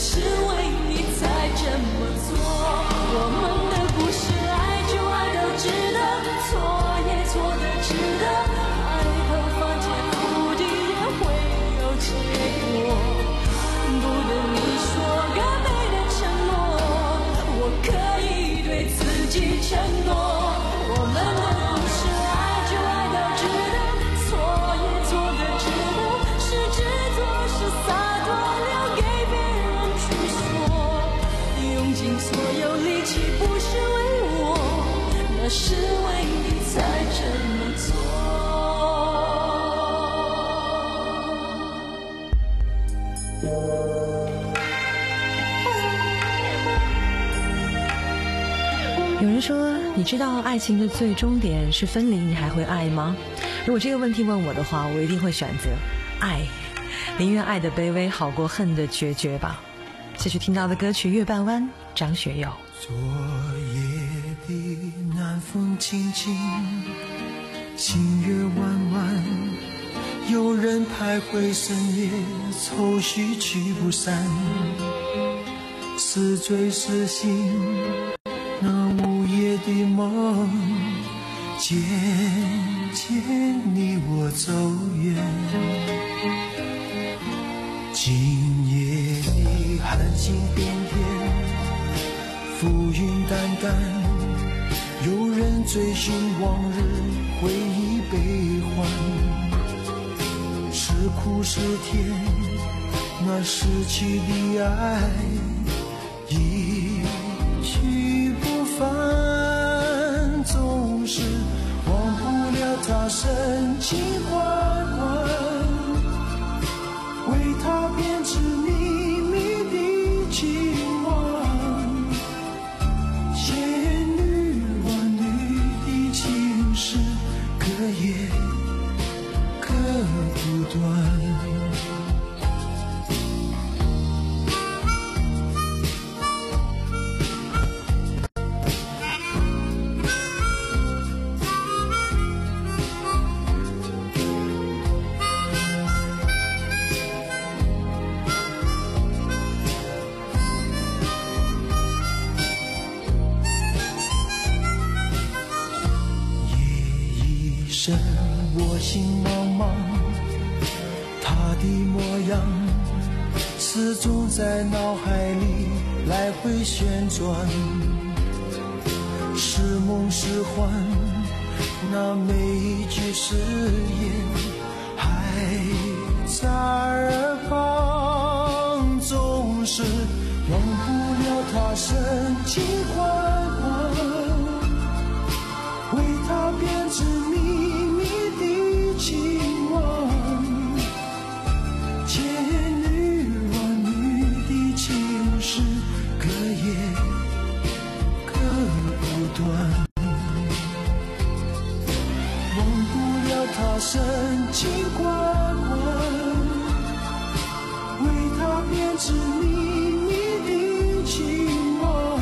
P: 是为你才这么做。我们的故事，爱就爱到值得，错也错的值得，爱后发现注定也会有结果。不等你说个美的承诺，我可以对自己承诺。我们的故事，爱就爱到值得，错也错的值得，是执着是洒脱，留给别人去说。用尽所有力气不是为我，那是为你才这么做。
Q: 有人说，你知道爱情的最终点是分离，你还会爱吗？如果这个问题问我的话，我一定会选择爱，宁愿爱的卑微好过恨的决绝吧。继续听到的歌曲《月半弯》，张学友。
K: 昨夜的南风轻轻，星月弯弯，有人徘徊深夜，愁绪驱不散，是醉是醒，那午夜的梦，渐渐你我走远。今夜的寒星点点，浮云淡淡，有人追寻往日，回忆悲欢，是苦是甜，那失去的爱一去不返，总是忘不了他深情缓缓，为他编织秘密的情网，仙女万缕的情事，隔夜隔不断。深我心茫茫，他的模样始终在脑海里来回旋转，是梦是幻，那每一句誓言还在耳旁，总是忘不了他深情缓缓，为他编织秘密的情网，千缕万缕的情事，隔夜隔不断，忘不了他深情缓缓，为他编织秘密的情网，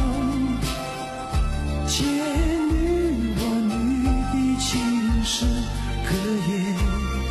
K: 千是隔夜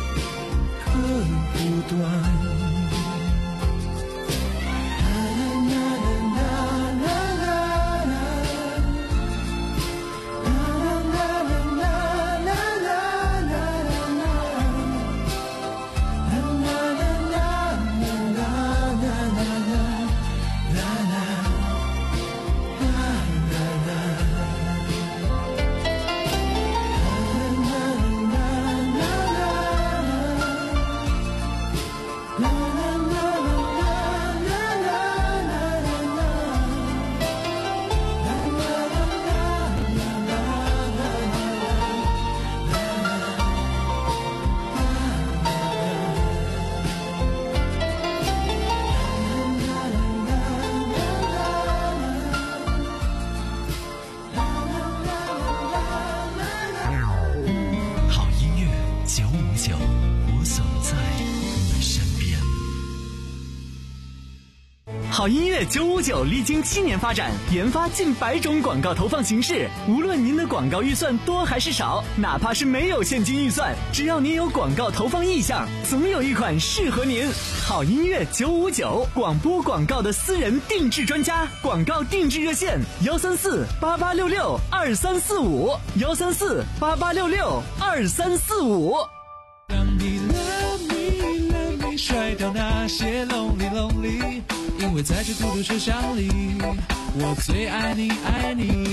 D: 好音乐九五九历经七年发展，研发近百种广告投放形式。无论您的广告预算多还是少，哪怕是没有现金预算，只要您有广告投放意向，总有一款适合您。好音乐九五九，广播广告的私人定制专家，广告定制热线：幺三四八八六六二三四五，幺三四八八六六二三四五。
C: 让你 love me love me 甩掉那些 lonely lonely， 因为在这孤独车厢里，我最爱你爱你。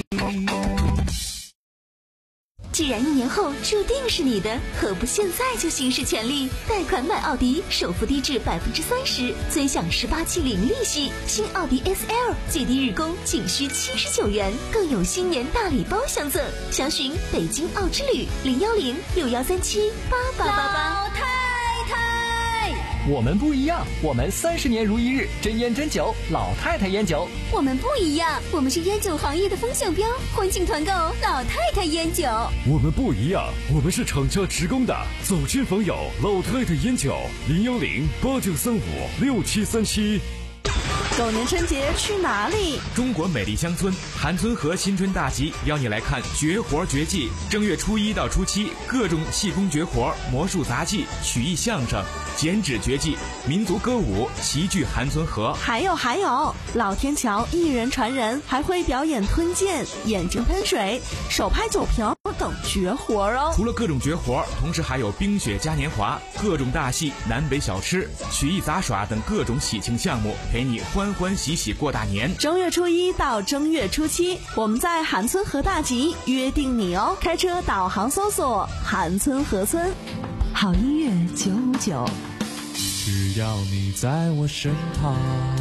F: 既然一年后注定是你的，何不现在就行使权利？贷款买奥迪，首付低至百分之三十，尊享十八期零利息。新奥迪 S L 最低日供仅需七十九元，更有新年大礼包相赠。详询北京奥之旅零幺零六幺三七八八八八。
P: 老太太，
O: 我们不一样，我们三十年如一日，真烟真酒，老太太烟酒。
F: 我们不一样，我们是烟酒行业的风向标，欢庆团购老太太烟酒。
G: 我们不一样，我们是厂家直供的，走亲访友老太太烟酒，零幺零八九三五六七三七。
A: 狗年春节去哪里？
J: 中国美丽乡村韩村河新春大集邀你来看绝活绝技。正月初一到初七，各种气功绝活、魔术杂技、曲艺相声、剪纸绝技、民族歌舞齐聚韩村河。
A: 还有还有，老天桥一人传人，还会表演吞剑、眼睛喷水、手拍酒瓶等绝活哦。
J: 除了各种绝活，同时还有冰雪嘉年华、各种大戏、南北小吃、曲艺杂耍等各种喜庆项目，陪你欢欢喜喜过大年。
A: 正月初一到正月初七，我们在韩村河大集约定你哦。开车导航搜索韩村河村。
B: 好音乐九五九，
C: 只要你在我身旁。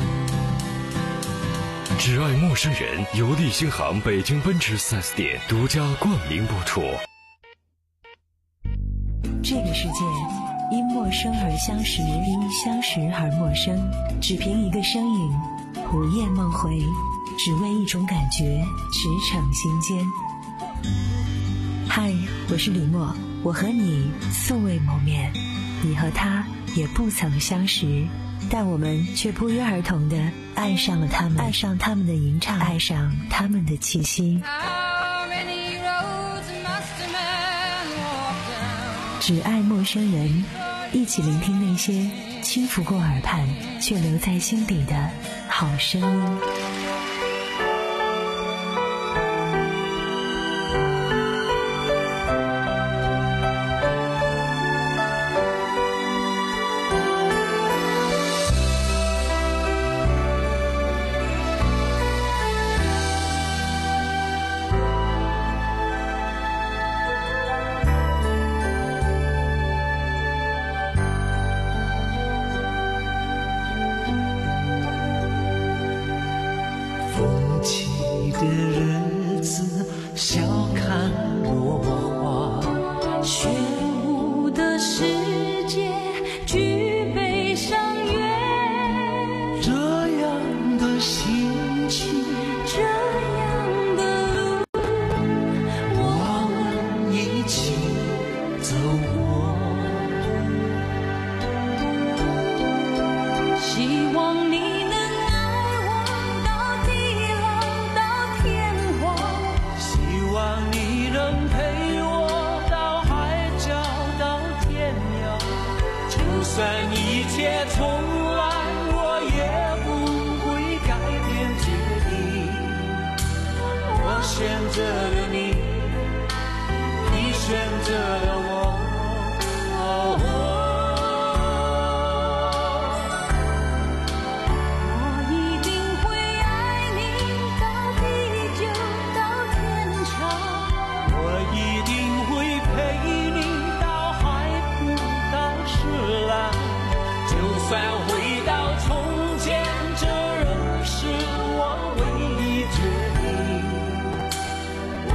G: 只爱陌生人，由利星行北京奔驰 四 S 店独家冠名播出。
B: 这个世界因陌生而相识，因相识而陌生。只凭一个声音，午夜梦回，只为一种感觉，驰骋心间。嗨，我是李默，我和你素未谋面，你和他也不曾相识，但我们却不约而同地爱上了他们，爱上他们的吟唱，爱上他们的气息。只爱陌生人，一起聆听那些轻拂过耳畔却留在心底的好声音。
K: 的日子，笑看落花，
P: 虚无的世界，举杯相约。
K: 这样的心情，
P: 这样的路，
K: 我们一起走过。
P: 希望你。
K: 就算一切重来，我也不会改变决定。我选择了你，你选择了我。哦哦
P: 我一定会爱你到地久到天长，
K: 我一定会陪你到海枯到石烂。就算回到从前，这仍是我唯一决定。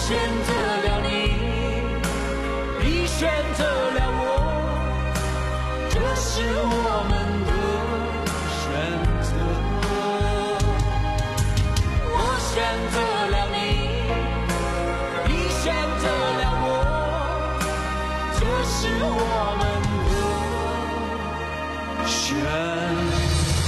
C: 选择了你，你选择了我，这是我们的选择。我选择了你，你选择了我，这是我们的选择。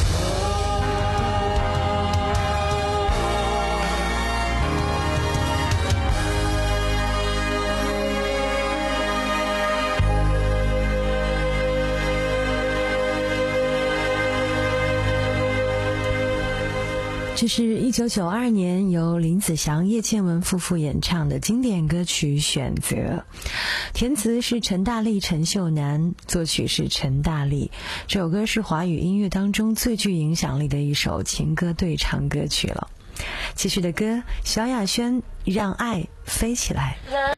Q: 这是一九九二年由林子祥、叶倩文夫妇演唱的经典歌曲《选择》，填词是陈大力、陈秀楠，作曲是陈大力。这首歌是华语音乐当中最具影响力的一首情歌对唱歌曲了。继续的歌，萧亚轩《让爱飞起来》。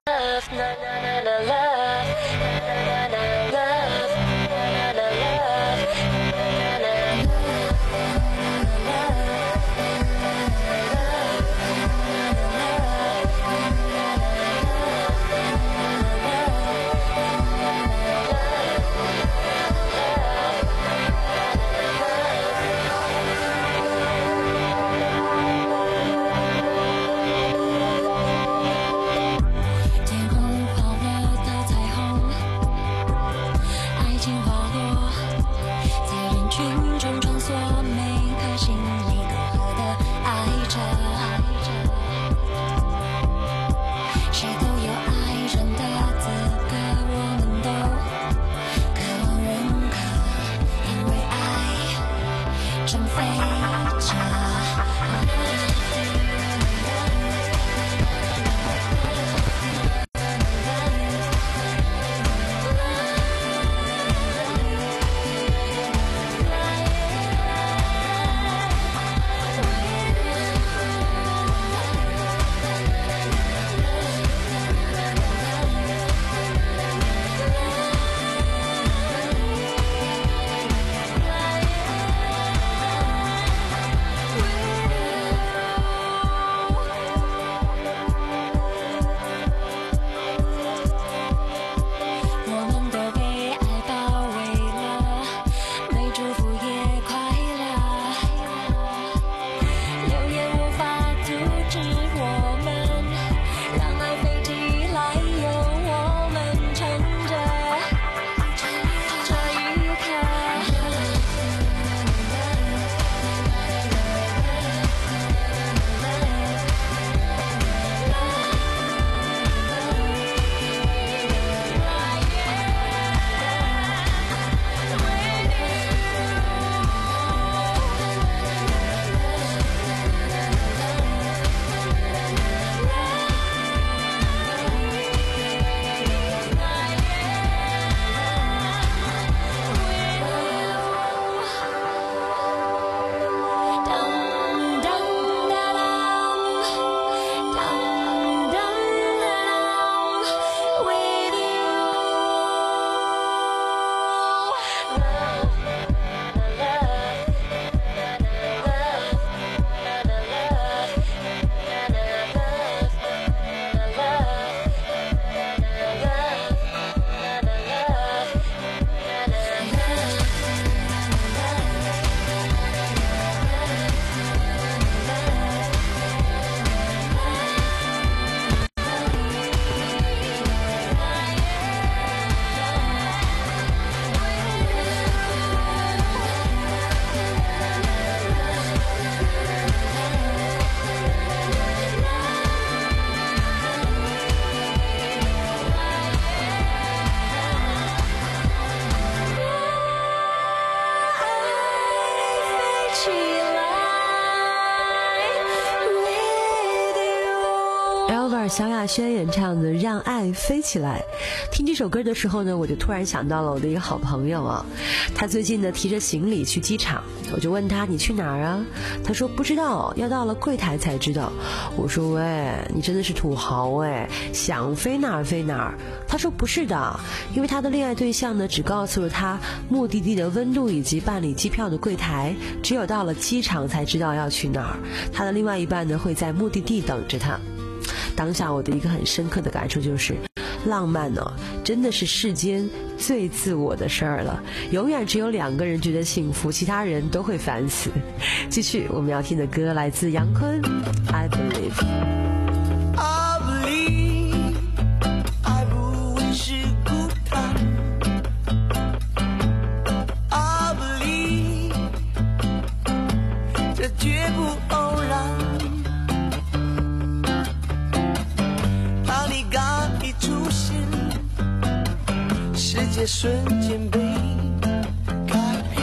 Q: 萧亚轩演唱的《让爱飞起来》。听这首歌的时候呢，我就突然想到了我的一个好朋友啊，他最近呢提着行李去机场，我就问他你去哪儿啊？他说不知道，要到了柜台才知道。我说喂，你真的是土豪哎，想飞哪儿飞哪儿。他说不是的，因为他的恋爱对象呢只告诉了他目的地的温度以及办理机票的柜台，只有到了机场才知道要去哪儿。他的另外一半呢会在目的地等着他。 当下我的一个很深刻的感受就是，浪漫呢、哦，真的是世间最自我的事儿了。永远只有两个人觉得幸福，其他人都会烦死。继续，我们要听的歌来自杨坤，《I Believe》。I
H: believe， 爱不会是孤单。I believe， 这绝不偶然。当你刚一出现，世界瞬间被改变。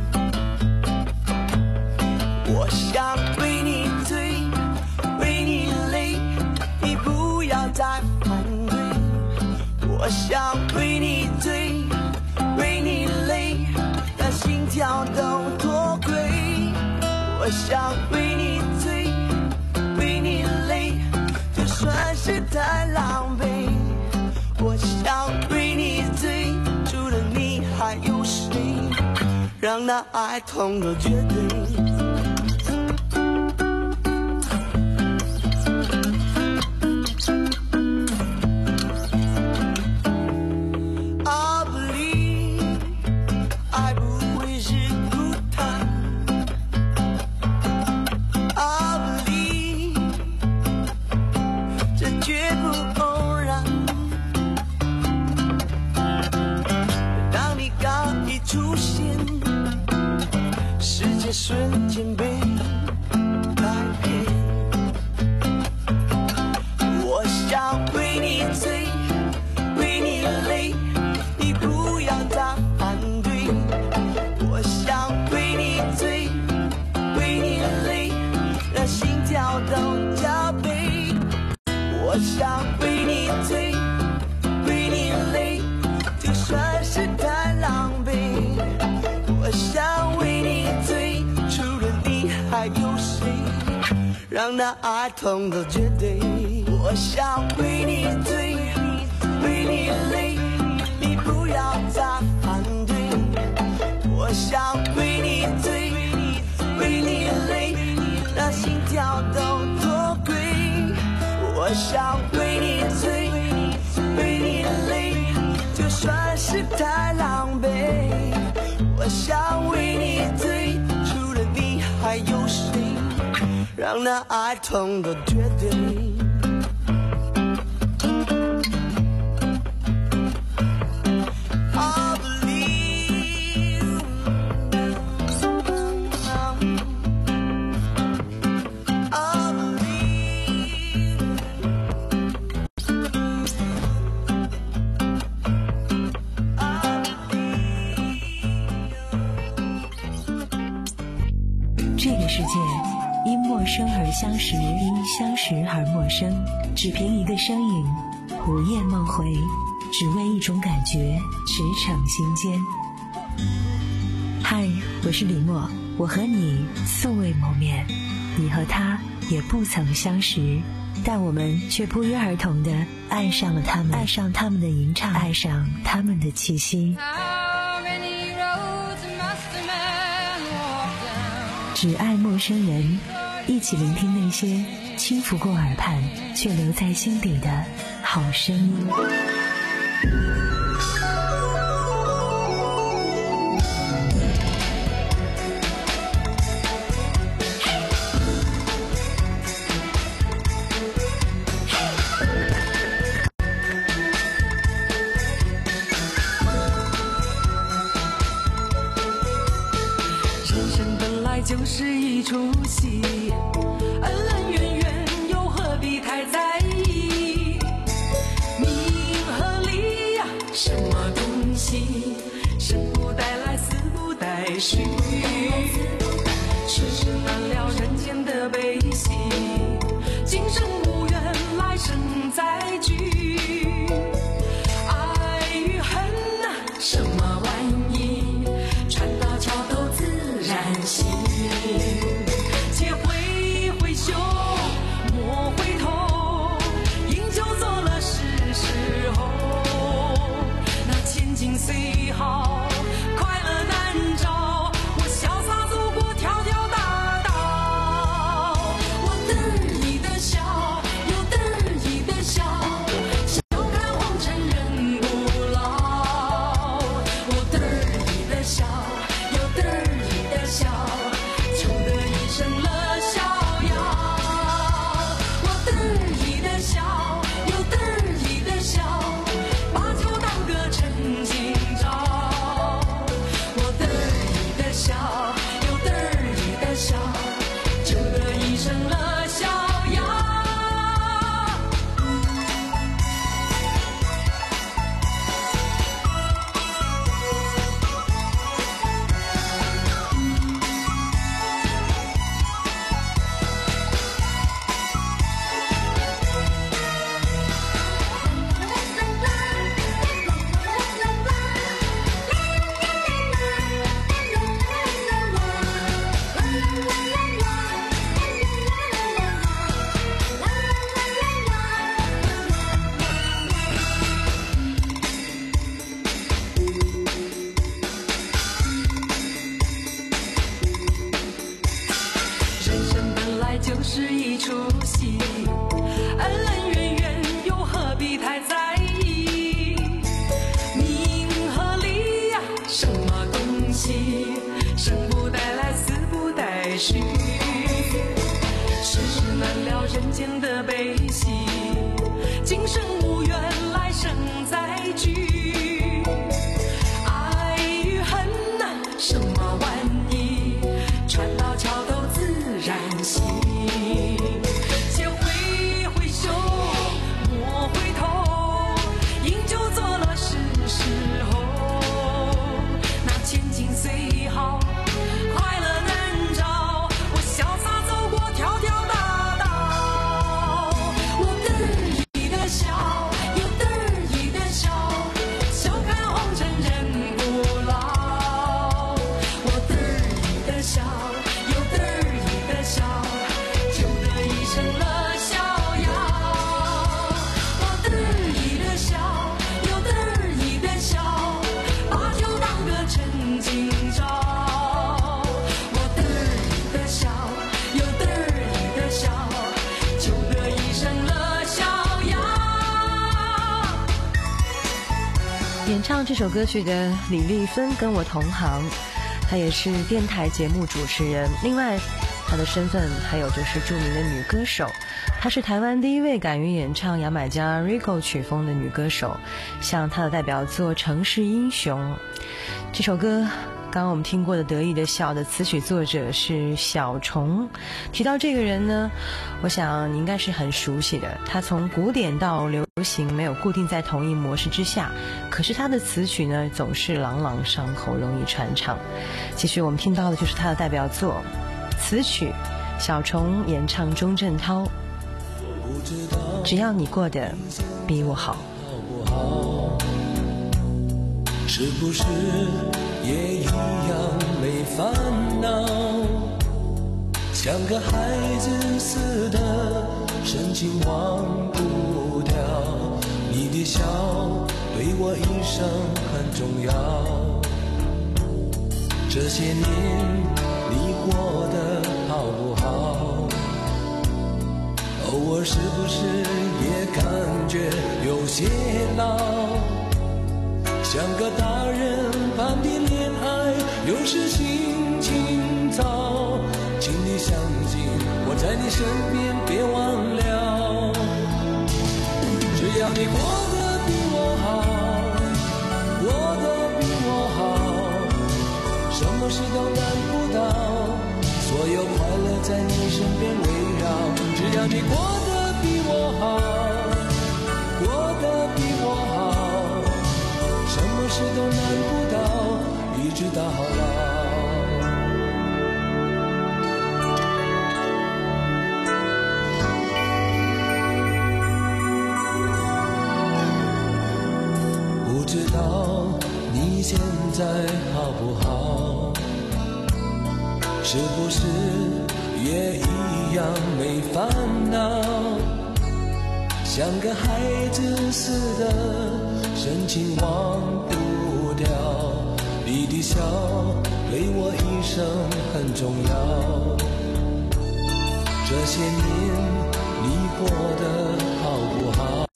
H: 我想为你醉，为你累，你不要再反对。我想为你醉，为你累，让心跳都脱轨。我想为你醉，为你累，就算是太狼狈。我想为你醉，除了你还有谁？让那爱痛得绝对。瞬间被改变，我想为你醉，为你累，你不要再反对。我想为你醉，为你累，让心跳都加倍。我想为你醉，为你累，就算是太狼狈。我想为你醉，还有谁让那爱痛得绝对？我想为你醉，为你累，你不要再反对。我想为你醉，为你累，让心跳都脱轨。我想为你醉，为你累，就算是太狼狈。我想为你醉，除了你还有谁？让那爱痛得绝对。
B: 这个世界因陌生而相识，因相识而陌生，只凭一个身影，午夜梦回，只为一种感觉，驰骋心间。嗨，我是李默，我和你素未谋面，你和他也不曾相识，但我们却不约而同地爱上了他们，爱上他们的吟唱，爱上他们的气息。只爱陌生人，一起聆听那些轻拂过耳畔却留在心底的好声音。
L: 就是一出戏，恩恩怨怨又何必太在意？名和利呀，什么东西？生不带来，死不带去，世事难料人间的悲喜，今生无缘，来生再聚。爱与恨呐，什么玩意？船到桥头自然行。且挥挥袖，莫回头，饮酒作乐是时候。那千金虽好，快乐难找。我潇洒走过条条大道，我的就是一出戏，恩恩怨怨又何必太在意？名和利呀，什么东西？生不带来，死不带去，世事难料人间的悲喜，今生无缘，来生再聚。爱与恨呐，什么玩意？船到桥头自然醒。且挥挥手，莫回头，饮酒作乐是时候。那千金虽好，快乐难找。我潇洒走过条条大道，我得意的笑，又得意的笑，笑看红尘人不老。我得意的笑，又得意的笑，就得一生乐逍遥。我得意的笑，又得意的笑，把酒当歌趁今朝。我得意的笑，又得意的笑，就得一生乐逍遥。
Q: 演唱这首歌曲的李丽芬跟我同行，她也是电台节目主持人，另外她的身份还有就是著名的女歌手。她是台湾第一位敢于演唱牙买加 Rico 曲风的女歌手，像她的代表作《城市英雄》这首歌，刚刚我们听过的得意的笑的词曲作者是小虫。提到这个人呢，我想你应该是很熟悉的，他从古典到流行没有固定在同一模式之下，可是他的词曲呢总是朗朗上口，容易传唱。其实我们听到的就是他的代表作词曲，小虫演唱钟镇涛，只要你过得比我好。
K: 是不是也一样没烦恼？像个孩子似的深情忘不掉，你的笑对我一生很重要。这些年你过得好不好？偶尔是不是也感觉有些老？像个大人般的恋爱，有时心情糟，请你相信我在你身边，别忘了，只要你过得比我好，过得比我好，什么事都难不倒，所有快乐在你身边围绕，只要你过得比我好，过得比我好，什么事都难不倒，一直到老。不知道你现在好不好？是不是也一样没烦恼？像个孩子似的深情忘不掉，你的笑对我一生很重要。这些年你过得好不好？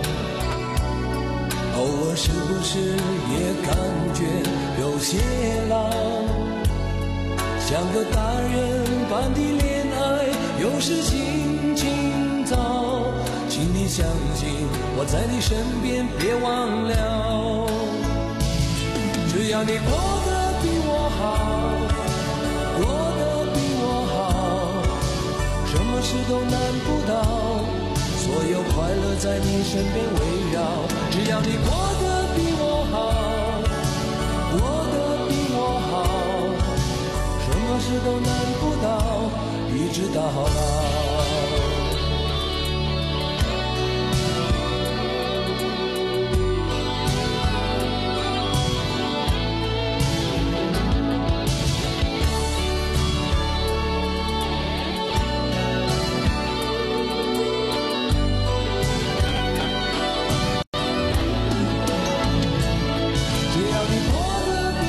K: 偶尔是不是也感觉有些老？像个大人般的恋爱，有时心情糟，请你相信我在你身边，别忘了，只要你过得比我好，过得比我好，什么事都难不倒，所有快乐在你身边围绕，只要你过得比我好，过得比我好，什么事都难不倒，一直到老。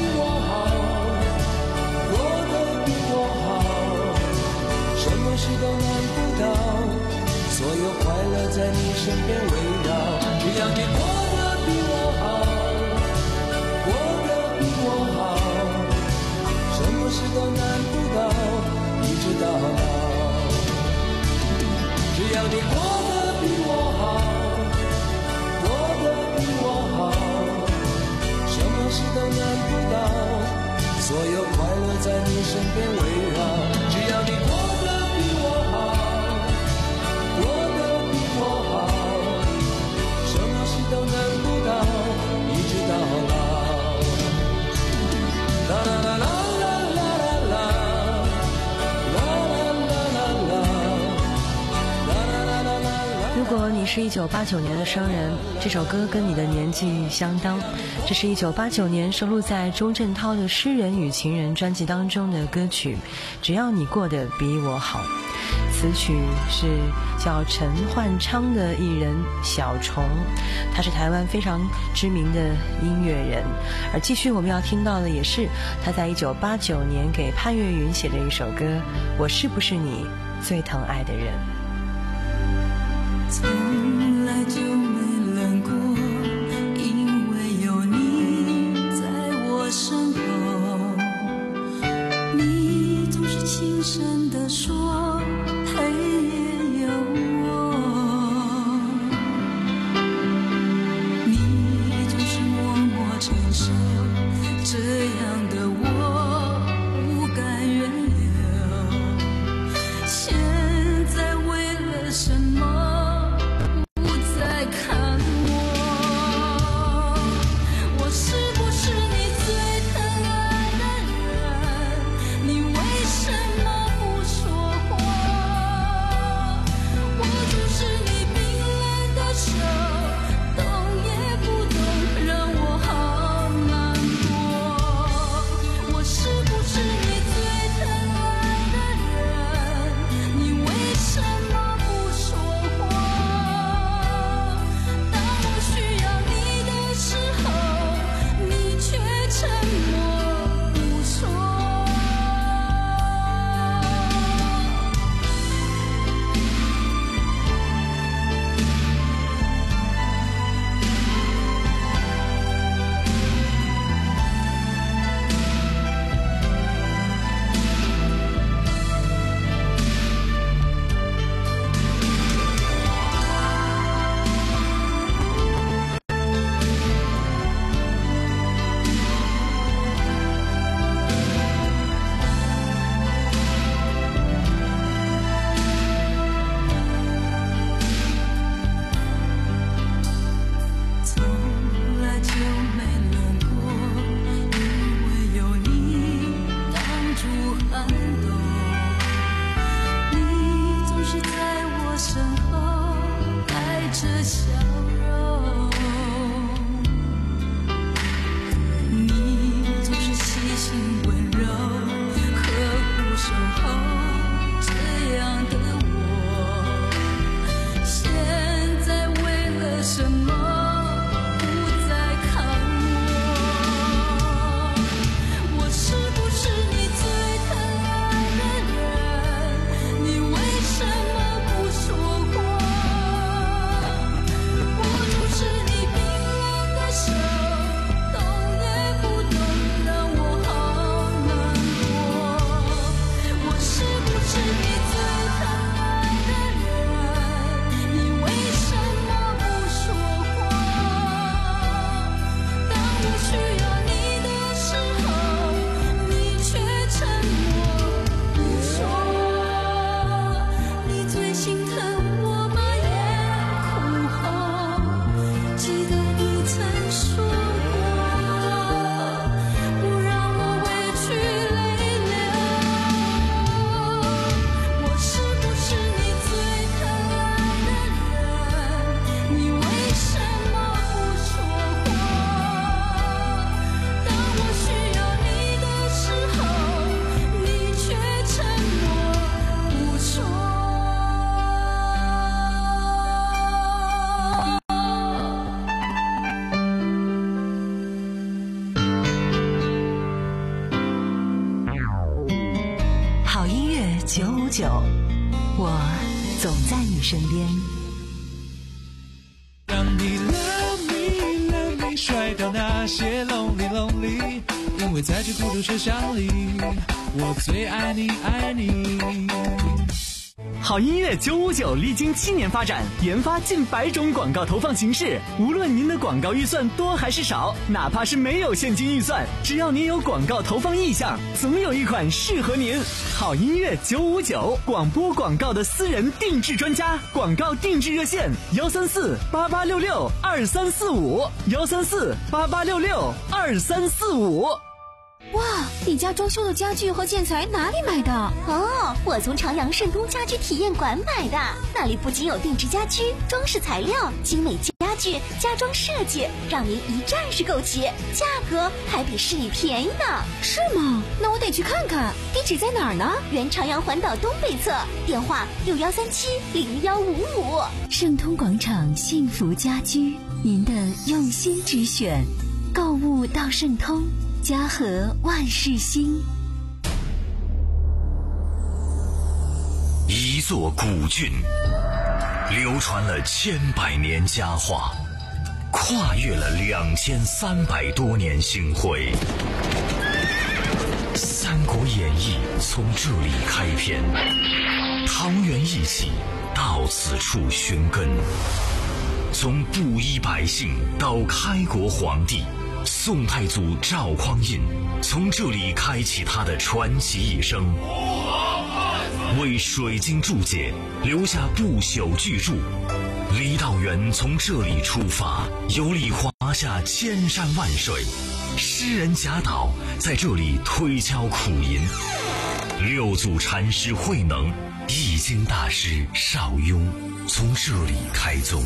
K: 都难不倒，所有快乐在你身边围绕。只要你过得比我好，过得比我好，什么事都难不倒，一直到老。只要你过得比我好，过得比我好，什么事都难不倒，所有快乐在你身边围绕。只要你过得比我好，过得比我好，什么事都难不倒，一直到老。啦啦啦啦啦啦啦，啦啦啦啦啦，啦啦啦啦啦。
Q: 如果你是一九八九年的生人，这首歌跟你的年纪相当。这是一九八九年收录在钟镇涛的《诗人与情人》专辑当中的歌曲《只要你过得比我好》。词曲是叫陈焕昌的艺人小虫，他是台湾非常知名的音乐人。而继续我们要听到的也是他在一九八九年给潘越云写的一首歌《我是不是你最疼爱的人》。
P: 从来就没冷过，因为有你在我身后，你总是轻声地说黑夜有我，你总是默默承受，这样的我不敢原谅。现在为了什么
B: 九五九我总在你身边。
C: 让你 love me love me 甩掉那些 lonely lonely， 因为在这孤独车厢里，我最爱你爱你。
D: 好音乐九五九历经七年发展，研发近百种广告投放形式。无论您的广告预算多还是少，哪怕是没有现金预算，只要您有广告投放意向，总有一款适合您。好音乐九五九，广播广告的私人定制专家，广告定制热线幺三四八八六六二三四五幺三四八八六六二三四五。
F: 哇，你家装修的家具和建材哪里买的？哦，我从朝阳盛通家居体验馆买的。那里不仅有定制家居、装饰材料、精美家具、家装设计，让您一站式购齐，价格还比市里便宜呢。是吗？那我得去看看。地址在哪儿呢？原朝阳环岛东北侧，电话六幺三七零幺五五。
B: 盛通广场幸福家居，您的用心之选。购物到盛通。家和万事兴。
R: 一座古郡，流传了千百年佳话，跨越了两千三百多年星辉。《三国演义》从这里开篇，桃园义气到此处寻根，从布衣百姓到开国皇帝。宋太祖赵匡胤从这里开启他的传奇一生，为水晶注解留下不朽巨著。李道元从这里出发，游历华夏千山万水。诗人贾岛在这里推敲苦吟，六祖禅师慧能、易经大师邵雍从这里开宗。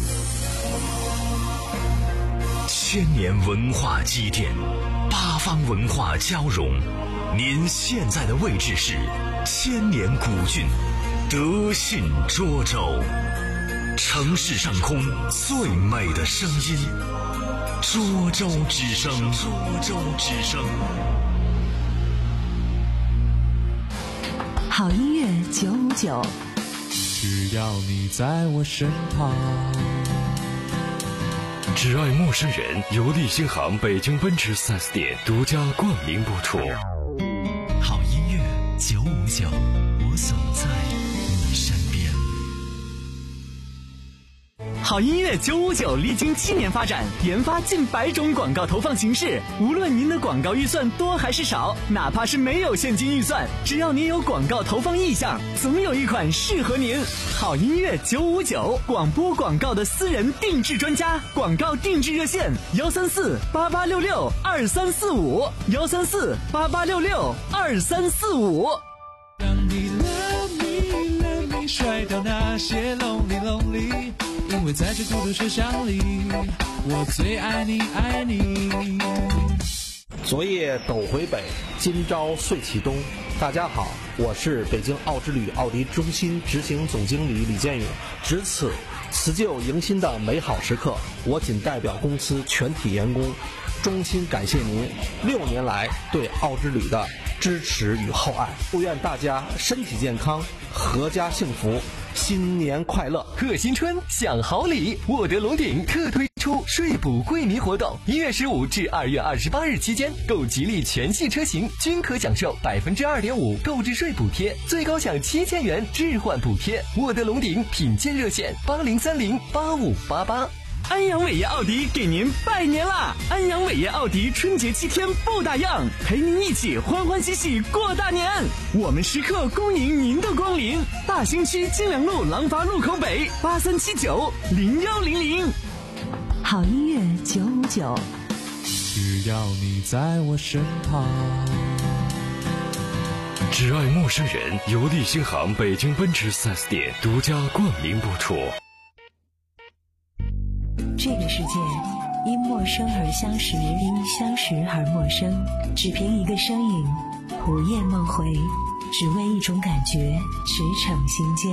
R: 千年文化积淀，八方文化交融。您现在的位置是千年古郡德信涿州，城市上空最美的声音，涿州之声。涿州之声。
B: 好音乐九五九，
C: 只要你在我身旁。
G: 只爱陌生人，由利星航北京奔驰 四 S 店独家冠名播出。
R: 好音乐九五九，我总在你身边。
D: 好音乐九五九历经七年发展，研发近百种广告投放形式。无论您的广告预算多还是少，哪怕是没有现金预算，只要您有广告投放意向，总有一款适合您。好音乐九五九，广播广告的私人定制专家，广告定制热线幺三四八八六六二三四五幺三四八八六六二三四五。
C: 让你 love me love me 甩掉那些 lonely lonely， 因为在这孤独车厢里，我最爱你爱你。
S: 昨夜斗回北，今朝睡启东。大家好，我是北京奥之旅奥迪中心执行总经理李建勇。值此辞旧迎新的美好时刻，我仅代表公司全体员工，衷心感谢您六年来对奥之旅的支持与厚爱。祝愿大家身体健康，阖家幸福，新年快乐！
T: 贺新春，享好礼！沃德龙鼎特推出税补惠民活动，一月十五至二月二十八日期间，购吉利全系车型均可享受百分之二点五购置税补贴，最高享七千元置换补贴。沃德龙鼎品鉴热线八零三零八五八八。
D: 安阳伟业奥迪给您拜年啦！安阳伟业奥迪春节七天不打烊，陪您一起欢欢喜喜过大年。我们时刻恭迎您的光临，大兴区金良路廊坊路口北八三七九零幺零零。
B: 好音乐九五九，
C: 只要你在我身旁。
G: 只爱陌生人，由利星航北京奔驰 四 S 店独家冠名播出。
B: 这个世界因陌生而相识，因相识而陌生。只凭一个身影，午夜梦回，只为一种感觉，驰骋心间。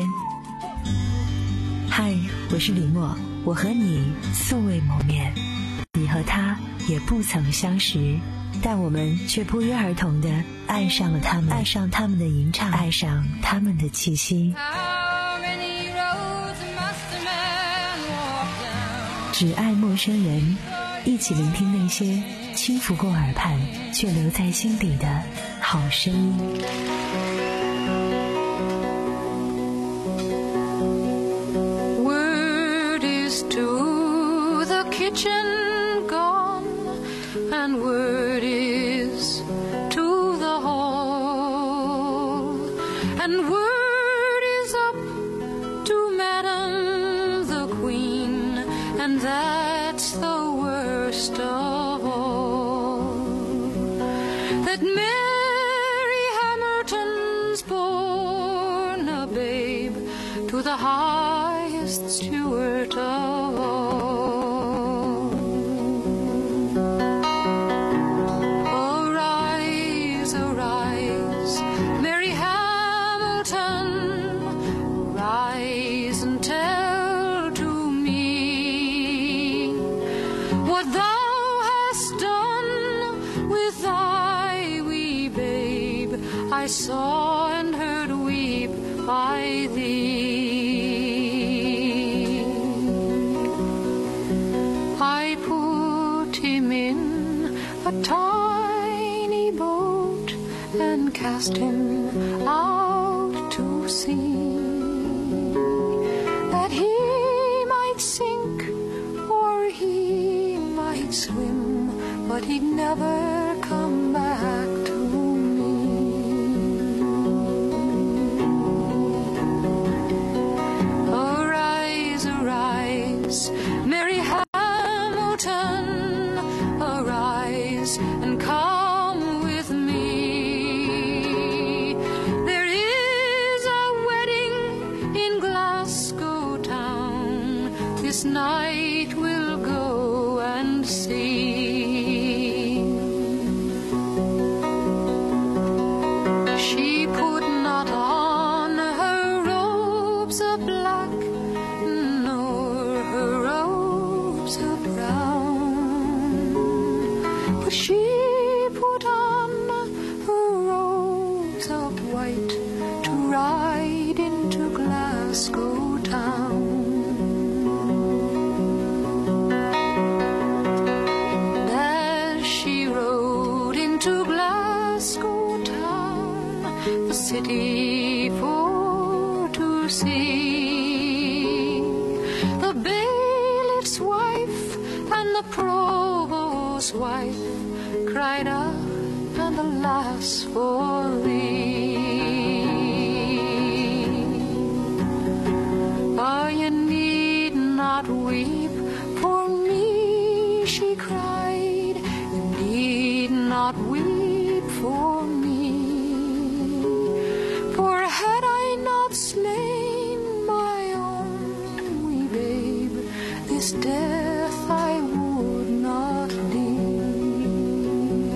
B: 嗨，我是李默，我和你素未谋面，你和他也不曾相识，但我们却不约而同地爱上了他们，爱上他们的吟唱，爱上他们的气息。 只爱陌生人，一起聆听那些轻拂过耳畔却留在心底的好声音。
I: Word is to the kitchen gone, and word is to the hall, and word is up to Madam the Queen, and that's the worst of all, that Mary Hamilton's born a babe to the highest steward of all. Arise, arise, Mary Hamilton, rise and tell to me what thou hast done with thy wee babe. I saw and heard weep by thee. I put him in a tiny boat and cast him out to sea, that he might sink or he might swim, but he'd never come back to me. Arise, arise, Mary Hamilton, arise and come with me. There is a wedding in Glasgow town, this night we'll go and see. She put not on her robes of black, nor her robes of brown, but she put on her robes of white to ride into Glasgow town. And as she rode into Glasgow town, the city for to see, the bailiff's wife and the provost's wife cried out, and alas for thee. Oh, you need not weep for me, she cried, you need not weep for me, for had I not slain my own wee babe, this death I would not deal.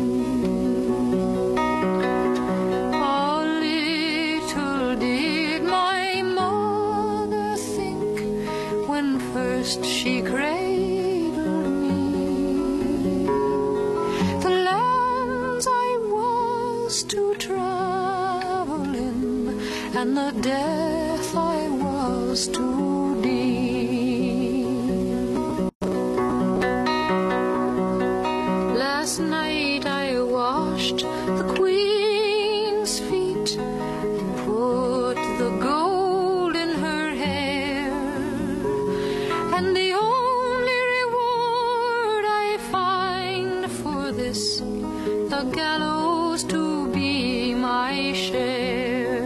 I: Oh, little did my mother think when first she cradled me, the lands I was to travel in, and the death I was to deal. Last night I washed the Queen's feet and put the gold in her hair, and the only reward I find for this, the gallows to be my share.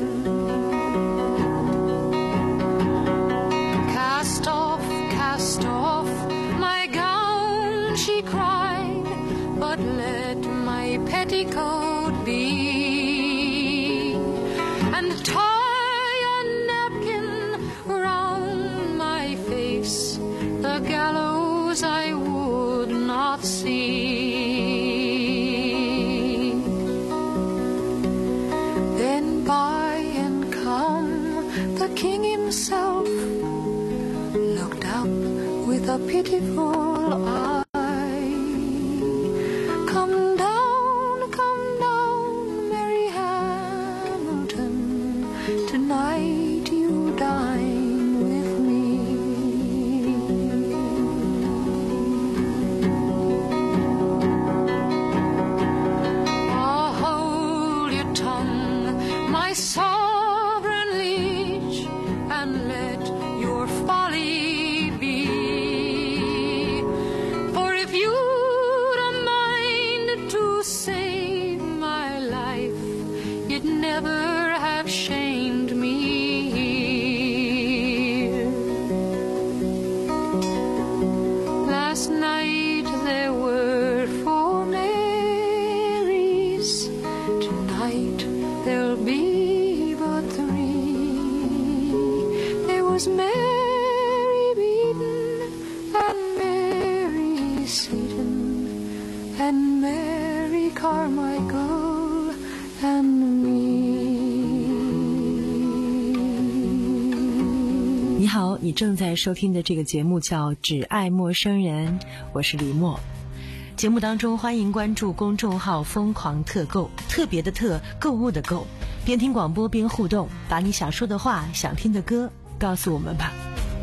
I: Cast off, cast off my gown, she cried, but let my petticoat be, and tie a napkin round my face, the gallows I would not see. Then by and come the king himself looked up with a pitiful eye. Come down, come down, Mary Hamilton, tonight you dine with me. folly be. For if you'd a mind to save my life, you'd never have shamed me here. Last night there were four Marys, tonight there'll be but three. There was Mary Beaton and Mary Seaton and Mary Carmichael and me.
Q: 你好，你正在收听的这个节目叫《只爱陌生人》，我是李默。节目当中欢迎关注公众号疯狂特购，特别的特，购物的购，边听广播边互动，把你想说的话，想听的歌告诉我们吧。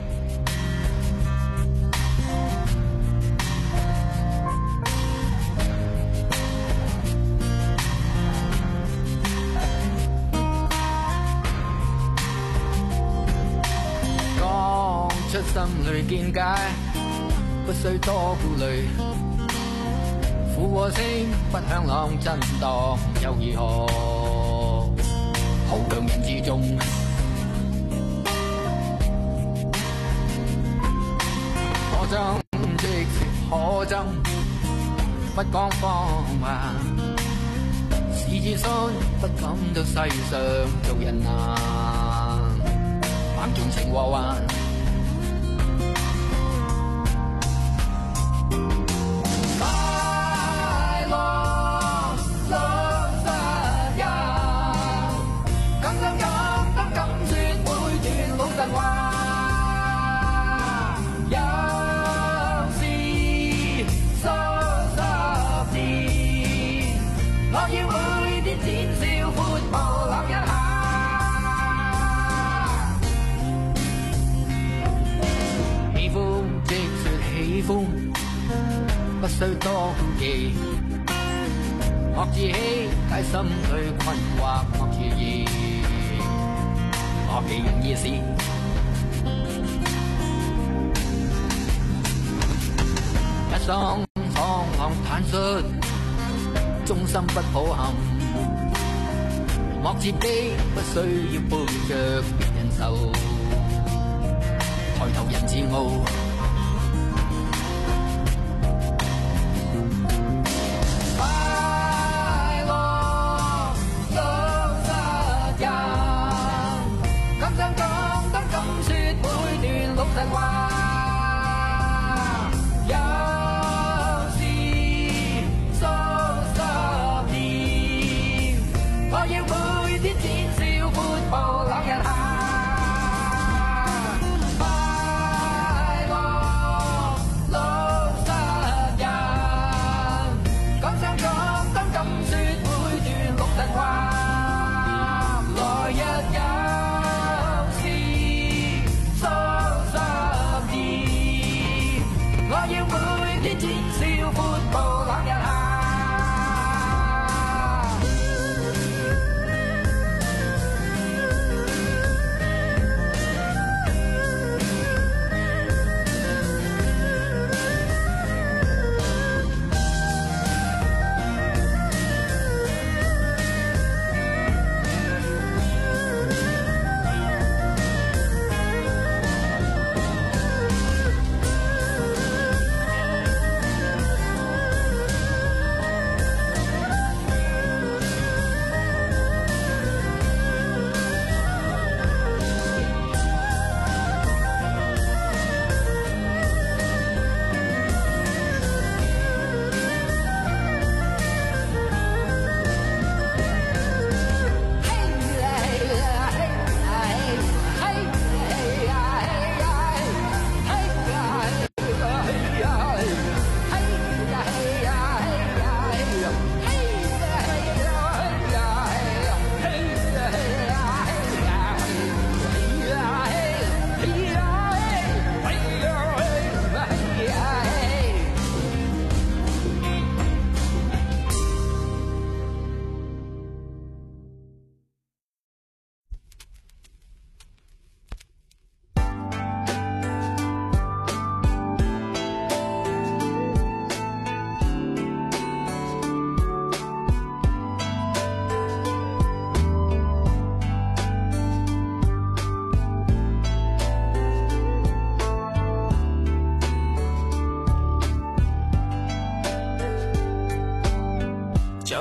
U: 講出心裏見解，不需多顧慮。苦和聲不響朗震盪，又如何？豪強人之中，可憎即是可憎，不講謊話。是自信不感到世上做人難，反縱情和幻。不需多顧忌，莫自欺，解心裏困惑，莫自疑，我嘅人意思。一生闖浪坦率，忠心不抱憾，莫自卑，不需要背着別人受，抬頭人自傲。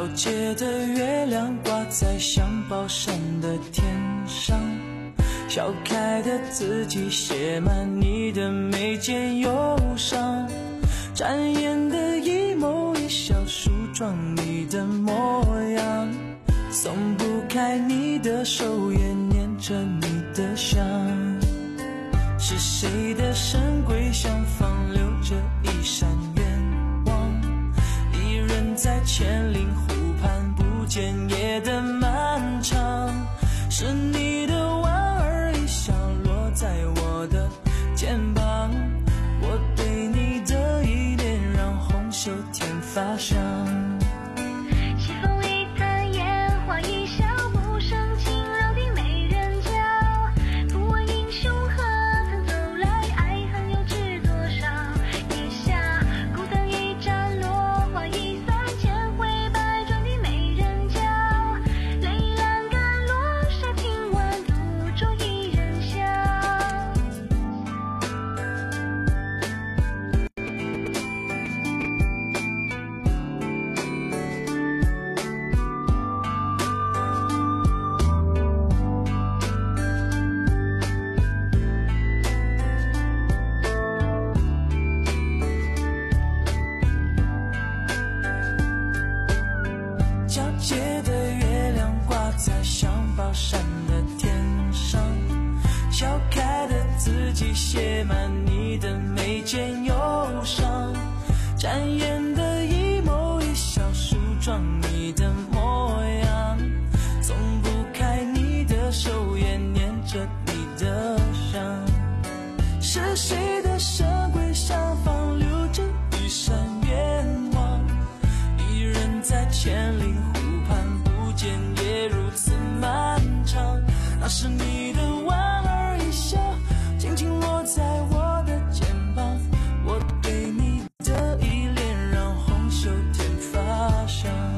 H: 街的月亮挂在像宝山的天上，笑开的字迹写满你的眉间忧伤，展颜的一眸一笑梳妆你的模样，松不开你的手，也念着你的香。是谁的神归相放，留着一扇愿望，一人在千里湖畔不见夜的漫长。是你的莞尔一笑落在我的肩膀，我对你的依恋让红袖添发香。
P: 西风一叹，烟花一笑，不胜轻柔的美人娇。不问英雄何曾走来，爱恨又知多少。夜下孤灯一盏，落花一散，千回百转的美人娇。泪阑干落沙，听完独酌一人笑。
H: 皎洁的月亮挂在像宝山的天上，笑开的字迹写满你的眉间忧伤，展颜的一眸一笑梳妆你的模样，松不开你的手，也念着你的香。是谁的身